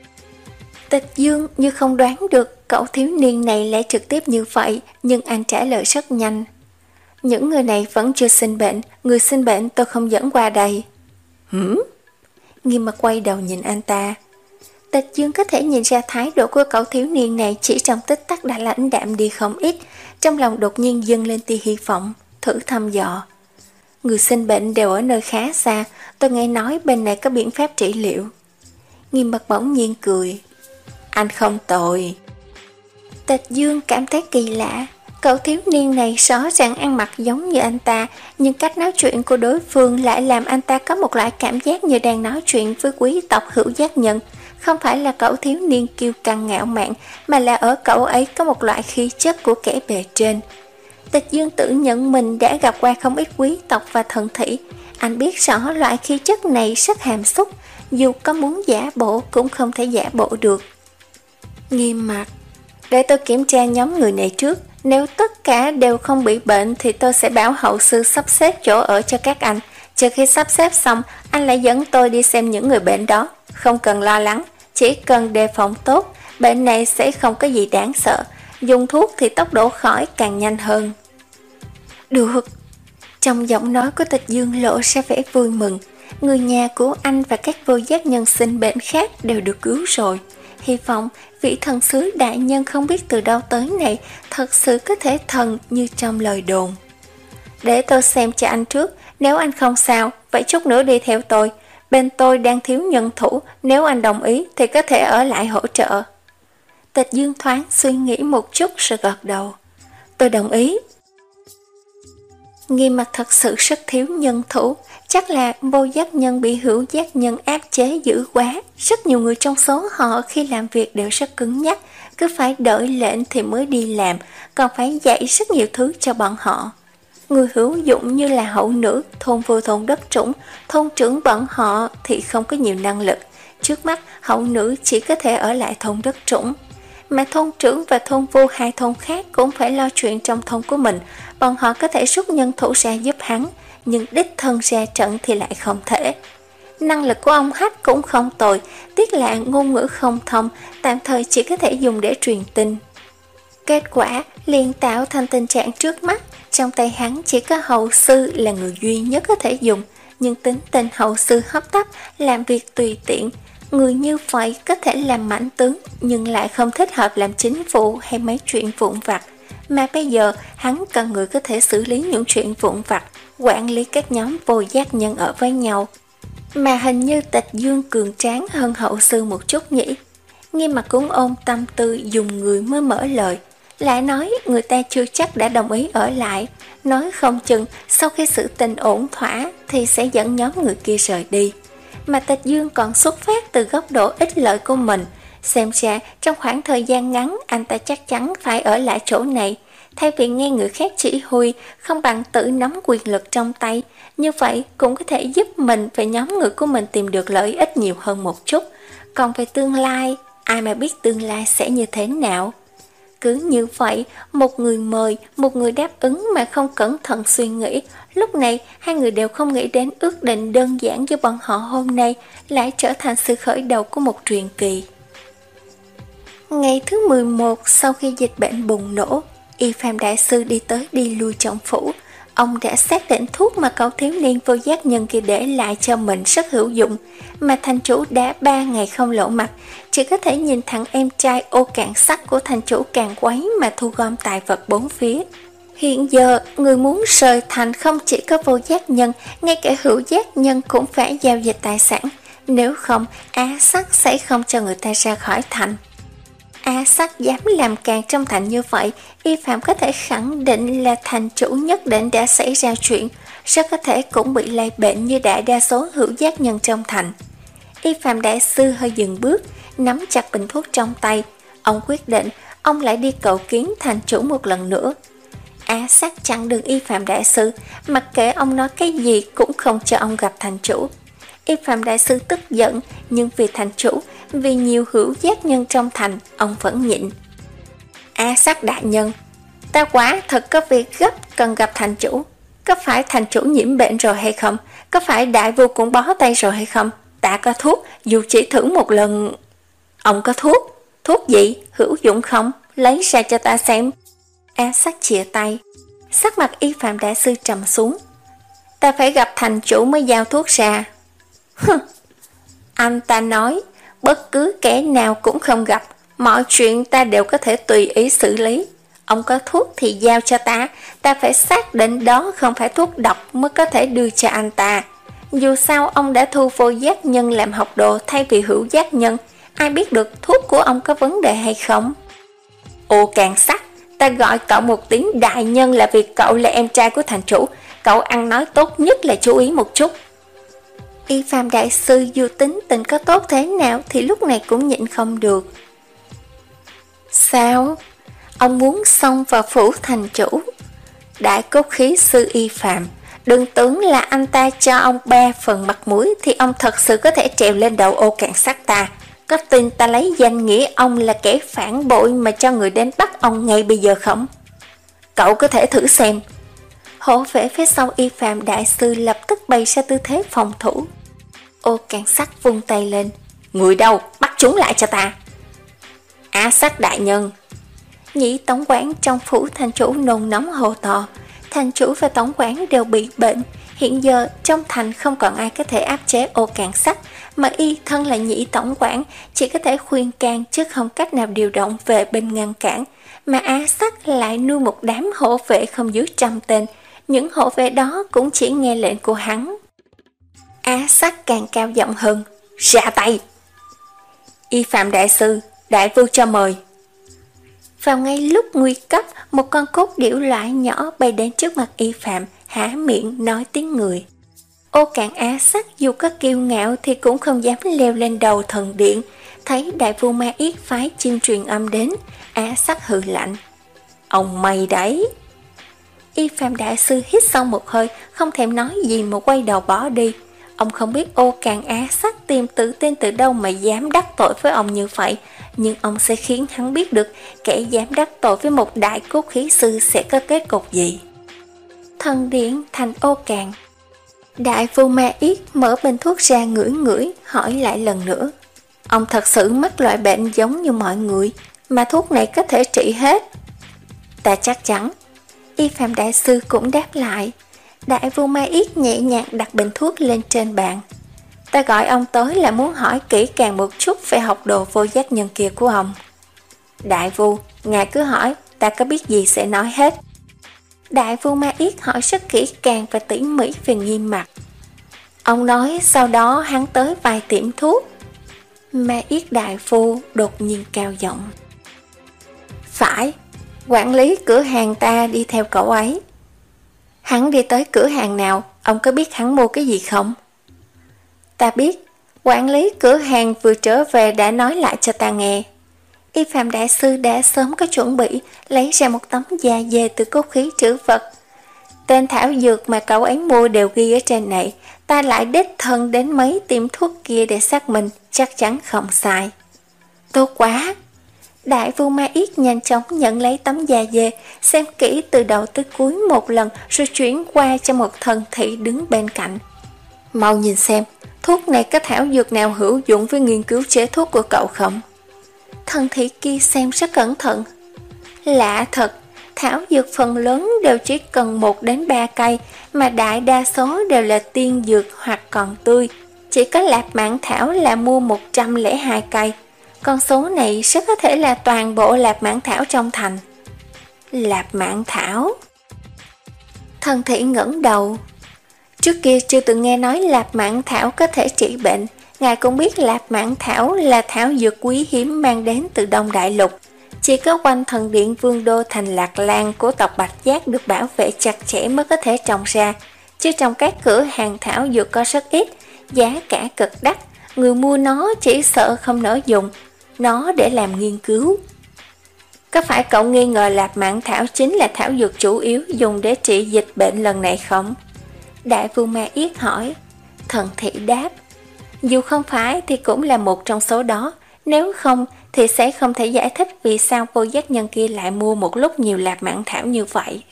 Tịch Dương như không đoán được cậu thiếu niên này lại trực tiếp như vậy, nhưng anh trả lời rất nhanh. Những người này vẫn chưa sinh bệnh, người sinh bệnh tôi không dẫn qua đây. Hửm? Nghiêm Mặt quay đầu nhìn anh ta. Tịch Dương có thể nhìn ra thái độ của cậu thiếu niên này chỉ trong tích tắc đã lãnh đạm đi không ít, trong lòng đột nhiên dâng lên tia hy vọng, thử thăm dò. Người sinh bệnh đều ở nơi khá xa, tôi nghe nói bên này có biện pháp trị liệu. Nghiêm Mặt bỗng nhiên cười. Anh không tồi. Tịch Dương cảm thấy kỳ lạ, cậu thiếu niên này rõ ràng ăn mặc giống như anh ta, nhưng cách nói chuyện của đối phương lại làm anh ta có một loại cảm giác như đang nói chuyện với quý tộc hữu giác nhân. Không phải là cậu thiếu niên kiêu căng ngạo mạn, mà là ở cậu ấy có một loại khí chất của kẻ bề trên. Tịch Dương tự nhận mình đã gặp qua không ít quý tộc và thần thị. Anh biết rõ loại khí chất này rất hàm xúc, dù có muốn giả bộ cũng không thể giả bộ được. Nghiêm Mặt, để tôi kiểm tra nhóm người này trước. Nếu tất cả đều không bị bệnh thì tôi sẽ bảo hậu sư sắp xếp chỗ ở cho các anh. Chờ khi sắp xếp xong, anh lại dẫn tôi đi xem những người bệnh đó. Không cần lo lắng, chỉ cần đề phòng tốt, bệnh này sẽ không có gì đáng sợ. Dùng thuốc thì tốc độ khỏi càng nhanh hơn. Được. Trong giọng nói của Tịch Dương lộ ra vẻ vui mừng. Người nhà của anh và các vô giác nhân sinh bệnh khác đều được cứu rồi. Hy vọng vị thần sứ đại nhân không biết từ đâu tới này thật sự có thể thần như trong lời đồn. Để tôi xem cho anh trước, nếu anh không sao, vậy chút nữa đi theo tôi. Bên tôi đang thiếu nhân thủ, nếu anh đồng ý thì có thể ở lại hỗ trợ. Tịch Dương thoáng suy nghĩ một chút rồi gật đầu. Tôi đồng ý. Nghiêm Mặt thật sự rất thiếu nhân thủ, chắc là vô giác nhân bị hữu giác nhân áp chế dữ quá. Rất nhiều người trong số họ khi làm việc đều rất cứng nhắc, cứ phải đợi lệnh thì mới đi làm, còn phải dạy rất nhiều thứ cho bọn họ. Người hữu dụng như là hậu nữ, thôn vô thôn đất trũng, thôn trưởng bọn họ thì không có nhiều năng lực. Trước mắt hậu nữ chỉ có thể ở lại thôn đất trũng, mà thôn trưởng và thôn vô hai thôn khác cũng phải lo chuyện trong thôn của mình. Bọn họ có thể rút nhân thủ ra giúp hắn, nhưng đích thân ra trận thì lại không thể. Năng lực của ông Hách cũng không tồi, tiếc là ngôn ngữ không thông, tạm thời chỉ có thể dùng để truyền tin. Kết quả liền tạo thành tình trạng trước mắt, trong tay hắn chỉ có hậu sư là người duy nhất có thể dùng, nhưng tính tình hậu sư hấp tấp, làm việc tùy tiện. Người như vậy có thể làm mãnh tướng, nhưng lại không thích hợp làm chính vụ hay mấy chuyện vụn vặt. Mà bây giờ hắn cần người có thể xử lý những chuyện vụn vặt, quản lý các nhóm vô giác nhân ở với nhau. Mà hình như Tịch Dương cường tráng hơn hậu sư một chút nhỉ. Nghiêm Mặt cũng ôm tâm tư dùng người mới mở lời. Lại nói người ta chưa chắc đã đồng ý ở lại, nói không chừng sau khi sự tình ổn thỏa thì sẽ dẫn nhóm người kia rời đi. Mà Tịch Dương còn xuất phát từ góc độ ích lợi của mình, xem ra trong khoảng thời gian ngắn anh ta chắc chắn phải ở lại chỗ này. Thay vì nghe người khác chỉ huy, không bằng tự nắm quyền lực trong tay, như vậy cũng có thể giúp mình và nhóm người của mình tìm được lợi ích nhiều hơn một chút. Còn về tương lai, ai mà biết tương lai sẽ như thế nào. Cứ như vậy, một người mời, một người đáp ứng mà không cẩn thận suy nghĩ. Lúc này, hai người đều không nghĩ đến ước định đơn giản của bọn họ hôm nay lại trở thành sự khởi đầu của một truyền kỳ. Ngày thứ mười một sau khi dịch bệnh bùng nổ, Y Phạm Đại Sư đi tới đi lui trong phủ. Ông đã xác định thuốc mà cậu thiếu niên vô giác nhân kia để lại cho mình rất hữu dụng, mà thành chủ đã ba ngày không lộ mặt, chỉ có thể nhìn thẳng em trai ô cạn sắt của thành chủ càng quấy mà thu gom tài vật bốn phía. Hiện giờ, người muốn rời thành không chỉ có vô giác nhân, ngay cả hữu giác nhân cũng phải giao dịch tài sản, nếu không Á Sắc sẽ không cho người ta ra khỏi thành. Á Sắc dám làm càng trong thành như vậy, Y Phạm có thể khẳng định là thành chủ nhất định đã xảy ra chuyện, rất có thể cũng bị lây bệnh như đại đa số hữu giác nhân trong thành. Y Phạm Đại Sư hơi dừng bước, nắm chặt bình thuốc trong tay. Ông quyết định, ông lại đi cầu kiến thành chủ một lần nữa. Á Sắc chặn đường Y Phạm Đại Sư, mặc kệ ông nói cái gì cũng không cho ông gặp thành chủ. Y Phạm Đại Sư tức giận, nhưng vì thành chủ, vì nhiều hữu giác nhân trong thành, ông vẫn nhịn. Á Sắc đại nhân, ta quả thật có việc gấp cần gặp thành chủ. Có phải thành chủ nhiễm bệnh rồi hay không? Có phải đại vua cũng bó tay rồi hay không? Ta có thuốc, dù chỉ thử một lần. Ông có thuốc? Thuốc gì? Hữu dụng không? Lấy ra cho ta xem. Á Sắc chìa tay. Sắc mặt Y Phạm Đại Sư trầm xuống. Ta phải gặp thành chủ mới giao thuốc ra. Hừ. Anh ta nói, bất cứ kẻ nào cũng không gặp, mọi chuyện ta đều có thể tùy ý xử lý. Ông có thuốc thì giao cho ta, ta phải xác định đó không phải thuốc độc mới có thể đưa cho anh ta. Dù sao ông đã thu vô giác nhân làm học đồ thay vì hữu giác nhân, ai biết được thuốc của ông có vấn đề hay không. Ô càng sắc, ta gọi cậu một tiếng đại nhân là vì cậu là em trai của thành chủ, cậu ăn nói tốt nhất là chú ý một chút. Y Phạm Đại Sư dù tính tình có tốt thế nào thì lúc này cũng nhịn không được. Sao? Ông muốn xông vào phủ thành chủ? Đại cốt khí sư Y Phạm, đừng tưởng là anh ta cho ông ba phần mặt mũi thì ông thật sự có thể trèo lên đầu ô cạn sắt ta. Có tin ta lấy danh nghĩa ông là kẻ phản bội mà cho người đến bắt ông ngay bây giờ không? Cậu có thể thử xem. Hộ vệ phía sau Y Phạm Đại Sư lập tức bày ra tư thế phòng thủ. Ô cạn sắt vung tay lên. Người đâu? Bắt chúng lại cho ta. Á Sắc đại nhân. Nhị tổng quản trong phủ thành chủ nôn nóng hô to. Thành chủ và tổng quản đều bị bệnh. Hiện giờ trong thành không còn ai có thể áp chế ô cạn sắt, mà y thân là nhị tổng quản chỉ có thể khuyên can chứ không cách nào điều động về bên ngăn cản. Mà Á Sắc lại nuôi một đám hộ vệ không dưới trăm tên. Những hộ vệ đó cũng chỉ nghe lệnh của hắn. Á Sắc càng cao giọng hơn. Ra tay! Y Phạm Đại Sư, đại vua cho mời. Vào ngay lúc nguy cấp, một con cốt điểu loại nhỏ bay đến trước mặt Y Phạm, há miệng nói tiếng người. Ô cạn Á Sắc dù có kiêu ngạo thì cũng không dám leo lên đầu thần điện. Thấy đại vua Ma Yết phái chim truyền âm đến, Á Sắc hừ lạnh. Ông mày đấy! Y Phạm Đại Sư hít sâu một hơi, không thèm nói gì mà quay đầu bỏ đi. Ông không biết ô cạn Á Sắc tìm tự tin từ đâu mà dám đắc tội với ông như vậy, nhưng ông sẽ khiến hắn biết được kẻ dám đắc tội với một đại cốt khí sư sẽ có kết cục gì. Thần điện thành ô cạn. Đại vua Ma Yết mở bình thuốc ra ngửi ngửi, hỏi lại lần nữa. Ông thật sự mắc loại bệnh giống như mọi người, mà thuốc này có thể trị hết? Ta chắc chắn. Y Phạm Đại Sư cũng đáp lại. Đại vua Ma Yết nhẹ nhàng đặt bình thuốc lên trên bàn. Ta gọi ông tới là muốn hỏi kỹ càng một chút về học đồ vô giác nhân kia của ông. Đại vua, ngài cứ hỏi, ta có biết gì sẽ nói hết. Đại vua Ma Yết hỏi rất kỹ càng và tỉ mỉ về Nghiêm Mặc. Ông nói sau đó hắn tới vài tiệm thuốc. Ma Yết đại vua đột nhiên cao giọng. Phải, Quản lý cửa hàng ta đi theo cậu ấy. Hắn đi tới cửa hàng nào, ông có biết hắn mua cái gì không? Ta biết, quản lý cửa hàng vừa trở về đã nói lại cho ta nghe. Y Phạm đại sư đã sớm có chuẩn bị, lấy ra một tấm da dê từ cốt khí trữ vật. Tên thảo dược mà cậu ấy mua đều ghi ở trên này, ta lại đích thân đến mấy tiệm thuốc kia để xác minh, chắc chắn không sai. Tốt quá! Đại Vu Ma Yết nhanh chóng nhận lấy tấm da dê, xem kỹ từ đầu tới cuối một lần rồi chuyển qua cho một thần thị đứng bên cạnh. Mau nhìn xem, thuốc này có thảo dược nào hữu dụng với nghiên cứu chế thuốc của cậu không? Thần thị kia xem rất cẩn thận. Lạ thật, thảo dược phần lớn đều chỉ cần một đến ba cây, mà đại đa số đều là tiên dược hoặc còn tươi. Chỉ có lạp mãng thảo là mua một trăm lẻ hai cây. Con số này rất có thể là toàn bộ lạp mãng thảo trong thành. Lạp mãng thảo? Thần thị ngẩng đầu. Trước kia chưa từng nghe nói lạp mãng thảo có thể trị bệnh. Ngài cũng biết lạp mãng thảo là thảo dược quý hiếm mang đến từ Đông Đại Lục. Chỉ có quanh thần điện Vương Đô thành Lạc Lan của tộc Bạch Giác được bảo vệ chặt chẽ mới có thể trồng ra. Chứ trong các cửa hàng thảo dược có rất ít, giá cả cực đắt. Người mua nó chỉ sợ không nỡ dùng nó để làm nghiên cứu. Có phải cậu nghi ngờ lạp mãng thảo chính là thảo dược chủ yếu dùng để trị dịch bệnh lần này không? Đại Vu Ma Yết hỏi. Thần thị đáp. Dù không phải thì cũng là một trong số đó. Nếu không thì sẽ không thể giải thích vì sao vô giác nhân kia lại mua một lúc nhiều lạp mãng thảo như vậy.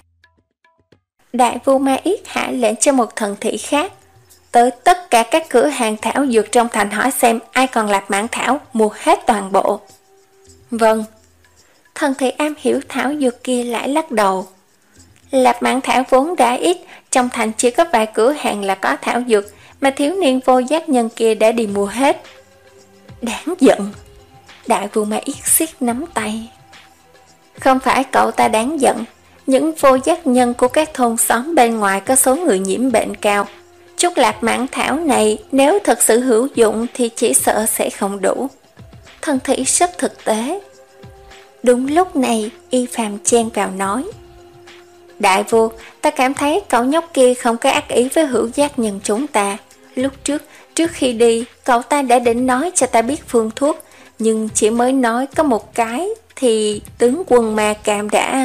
Đại Vu Ma Yết hạ lệnh cho một thần thị khác tới tất cả các cửa hàng thảo dược trong thành hỏi xem ai còn lạp mãng thảo, mua hết toàn bộ. Vâng. Thần thị am hiểu thảo dược kia lại lắc đầu. Lạp mãng thảo vốn đã ít, trong thành chỉ có vài cửa hàng là có thảo dược, mà thiếu niên vô giác nhân kia đã đi mua hết. Đáng giận. Đại Vu Ma Yết siết nắm tay. Không phải cậu ta đáng giận, những vô giác nhân của các thôn xóm bên ngoài có số người nhiễm bệnh cao. Chút lạp mãng thảo này nếu thật sự hữu dụng thì chỉ sợ sẽ không đủ. Thần thị rất thực tế. Đúng lúc này Y Phàm chen vào nói. Đại Vu, ta cảm thấy cậu nhóc kia không có ác ý với hữu giác nhân chúng ta. Lúc trước, trước khi đi, cậu ta đã định nói cho ta biết phương thuốc, nhưng chỉ mới nói có một cái thì tướng quân Ma Cam đã...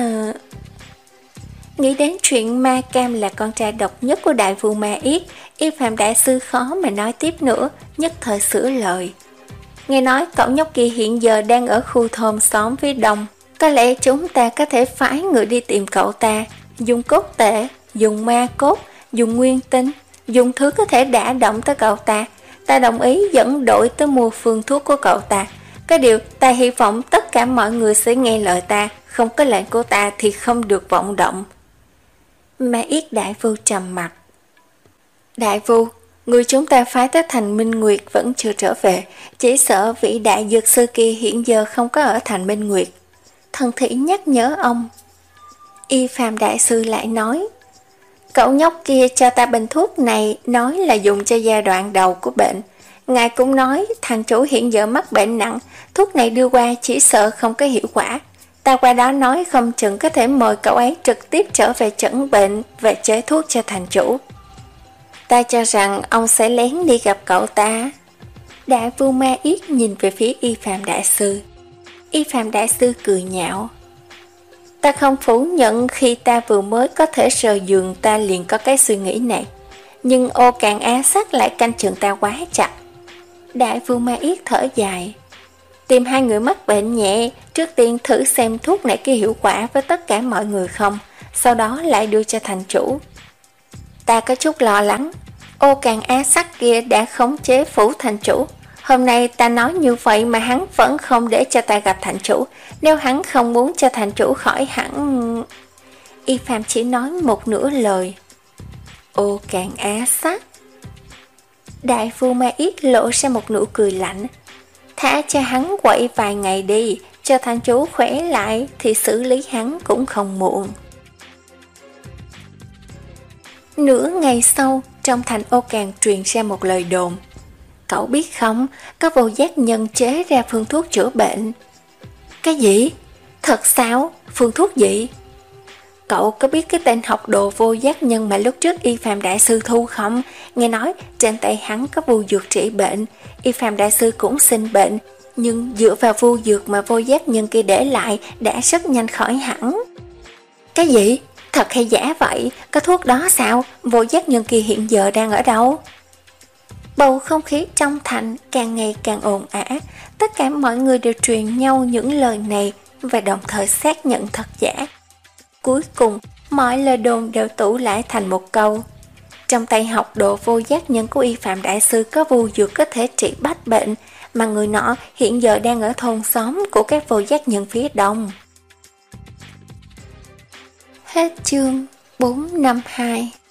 Nghĩ đến chuyện Ma Cam là con trai độc nhất của Đại Vu Ma Yết, Y Phàm đại sư khó mà nói tiếp nữa, nhất thời sửa lời. Nghe nói cậu nhóc kia hiện giờ đang ở khu thôn xóm phía đông, có lẽ chúng ta có thể phái người đi tìm cậu ta, dùng cốt tệ, dùng ma cốt, dùng nguyên tinh, dùng thứ có thể đả động tới cậu ta. Ta đồng ý dẫn đội tới mua phương thuốc của cậu ta. Cái điều ta hy vọng tất cả mọi người sẽ nghe lời ta, không có lệnh của ta thì không được vọng động. Ma Yết Đại Vu trầm mặt. Đại Vu, người chúng ta phái tới thành Minh Nguyệt vẫn chưa trở về, chỉ sợ vị đại dược sư kia hiện giờ không có ở thành Minh Nguyệt. Thần thị nhắc nhở ông. Y Phàm đại sư lại nói. Cậu nhóc kia cho ta bình thuốc này, nói là dùng cho giai đoạn đầu của bệnh. Ngài cũng nói thành chủ hiện giờ mắc bệnh nặng, thuốc này đưa qua chỉ sợ không có hiệu quả. Ta qua đó nói không chừng có thể mời cậu ấy trực tiếp trở về chẩn bệnh và chế thuốc cho thành chủ. Ta cho rằng ông sẽ lén đi gặp cậu ta. Đại Vu Ma Yết nhìn về phía Y Phàm đại sư. Y Phàm đại sư cười nhạo. Ta không phủ nhận khi ta vừa mới có thể sờ giường ta liền có cái suy nghĩ này, nhưng ô càng á sát lại canh chừng ta quá chặt. Đại Vu Ma Yết thở dài. Tìm hai người mắc bệnh nhẹ, trước tiên thử xem thuốc này có hiệu quả với tất cả mọi người không, sau đó lại đưa cho thành chủ. Ta có chút lo lắng, ô càng á sắc kia đã khống chế phủ thành chủ. Hôm nay ta nói như vậy mà hắn vẫn không để cho ta gặp thành chủ. Nếu hắn không muốn cho thành chủ khỏi hẳn... Y Phàm chỉ nói một nửa lời. Ô càng á sắc. Đại Vu Ma Yết lộ ra một nụ cười lạnh. Thả cho hắn quậy vài ngày đi, cho thành chủ khỏe lại thì xử lý hắn cũng không muộn. Nửa ngày sau, trong thành Ô Càng truyền ra một lời đồn. Cậu biết không, có vô giác nhân chế ra phương thuốc chữa bệnh. Cái gì? Thật sao? Phương thuốc gì? Cậu có biết cái tên học đồ vô giác nhân mà lúc trước Y Phạm Đại Sư thu không? Nghe nói trên tay hắn có vu dược trị bệnh, Y Phạm Đại Sư cũng sinh bệnh, nhưng dựa vào vu dược mà vô giác nhân kia để lại đã rất nhanh khỏi hẳn. Cái gì? Thật hay giả vậy? Có thuốc đó sao? Vô giác nhân kia hiện giờ đang ở đâu? Bầu không khí trong thành càng ngày càng ồn ào, tất cả mọi người đều truyền nhau những lời này và đồng thời xác nhận thật giả. Cuối cùng, mọi lời đồn đều tụ lại thành một câu. Trong tay học đồ vô giác nhân của Y Phạm Đại Sư có vu dược có thể trị bách bệnh, mà người nọ hiện giờ đang ở thôn xóm của các vô giác nhân phía đông. Hết chương bốn năm hai.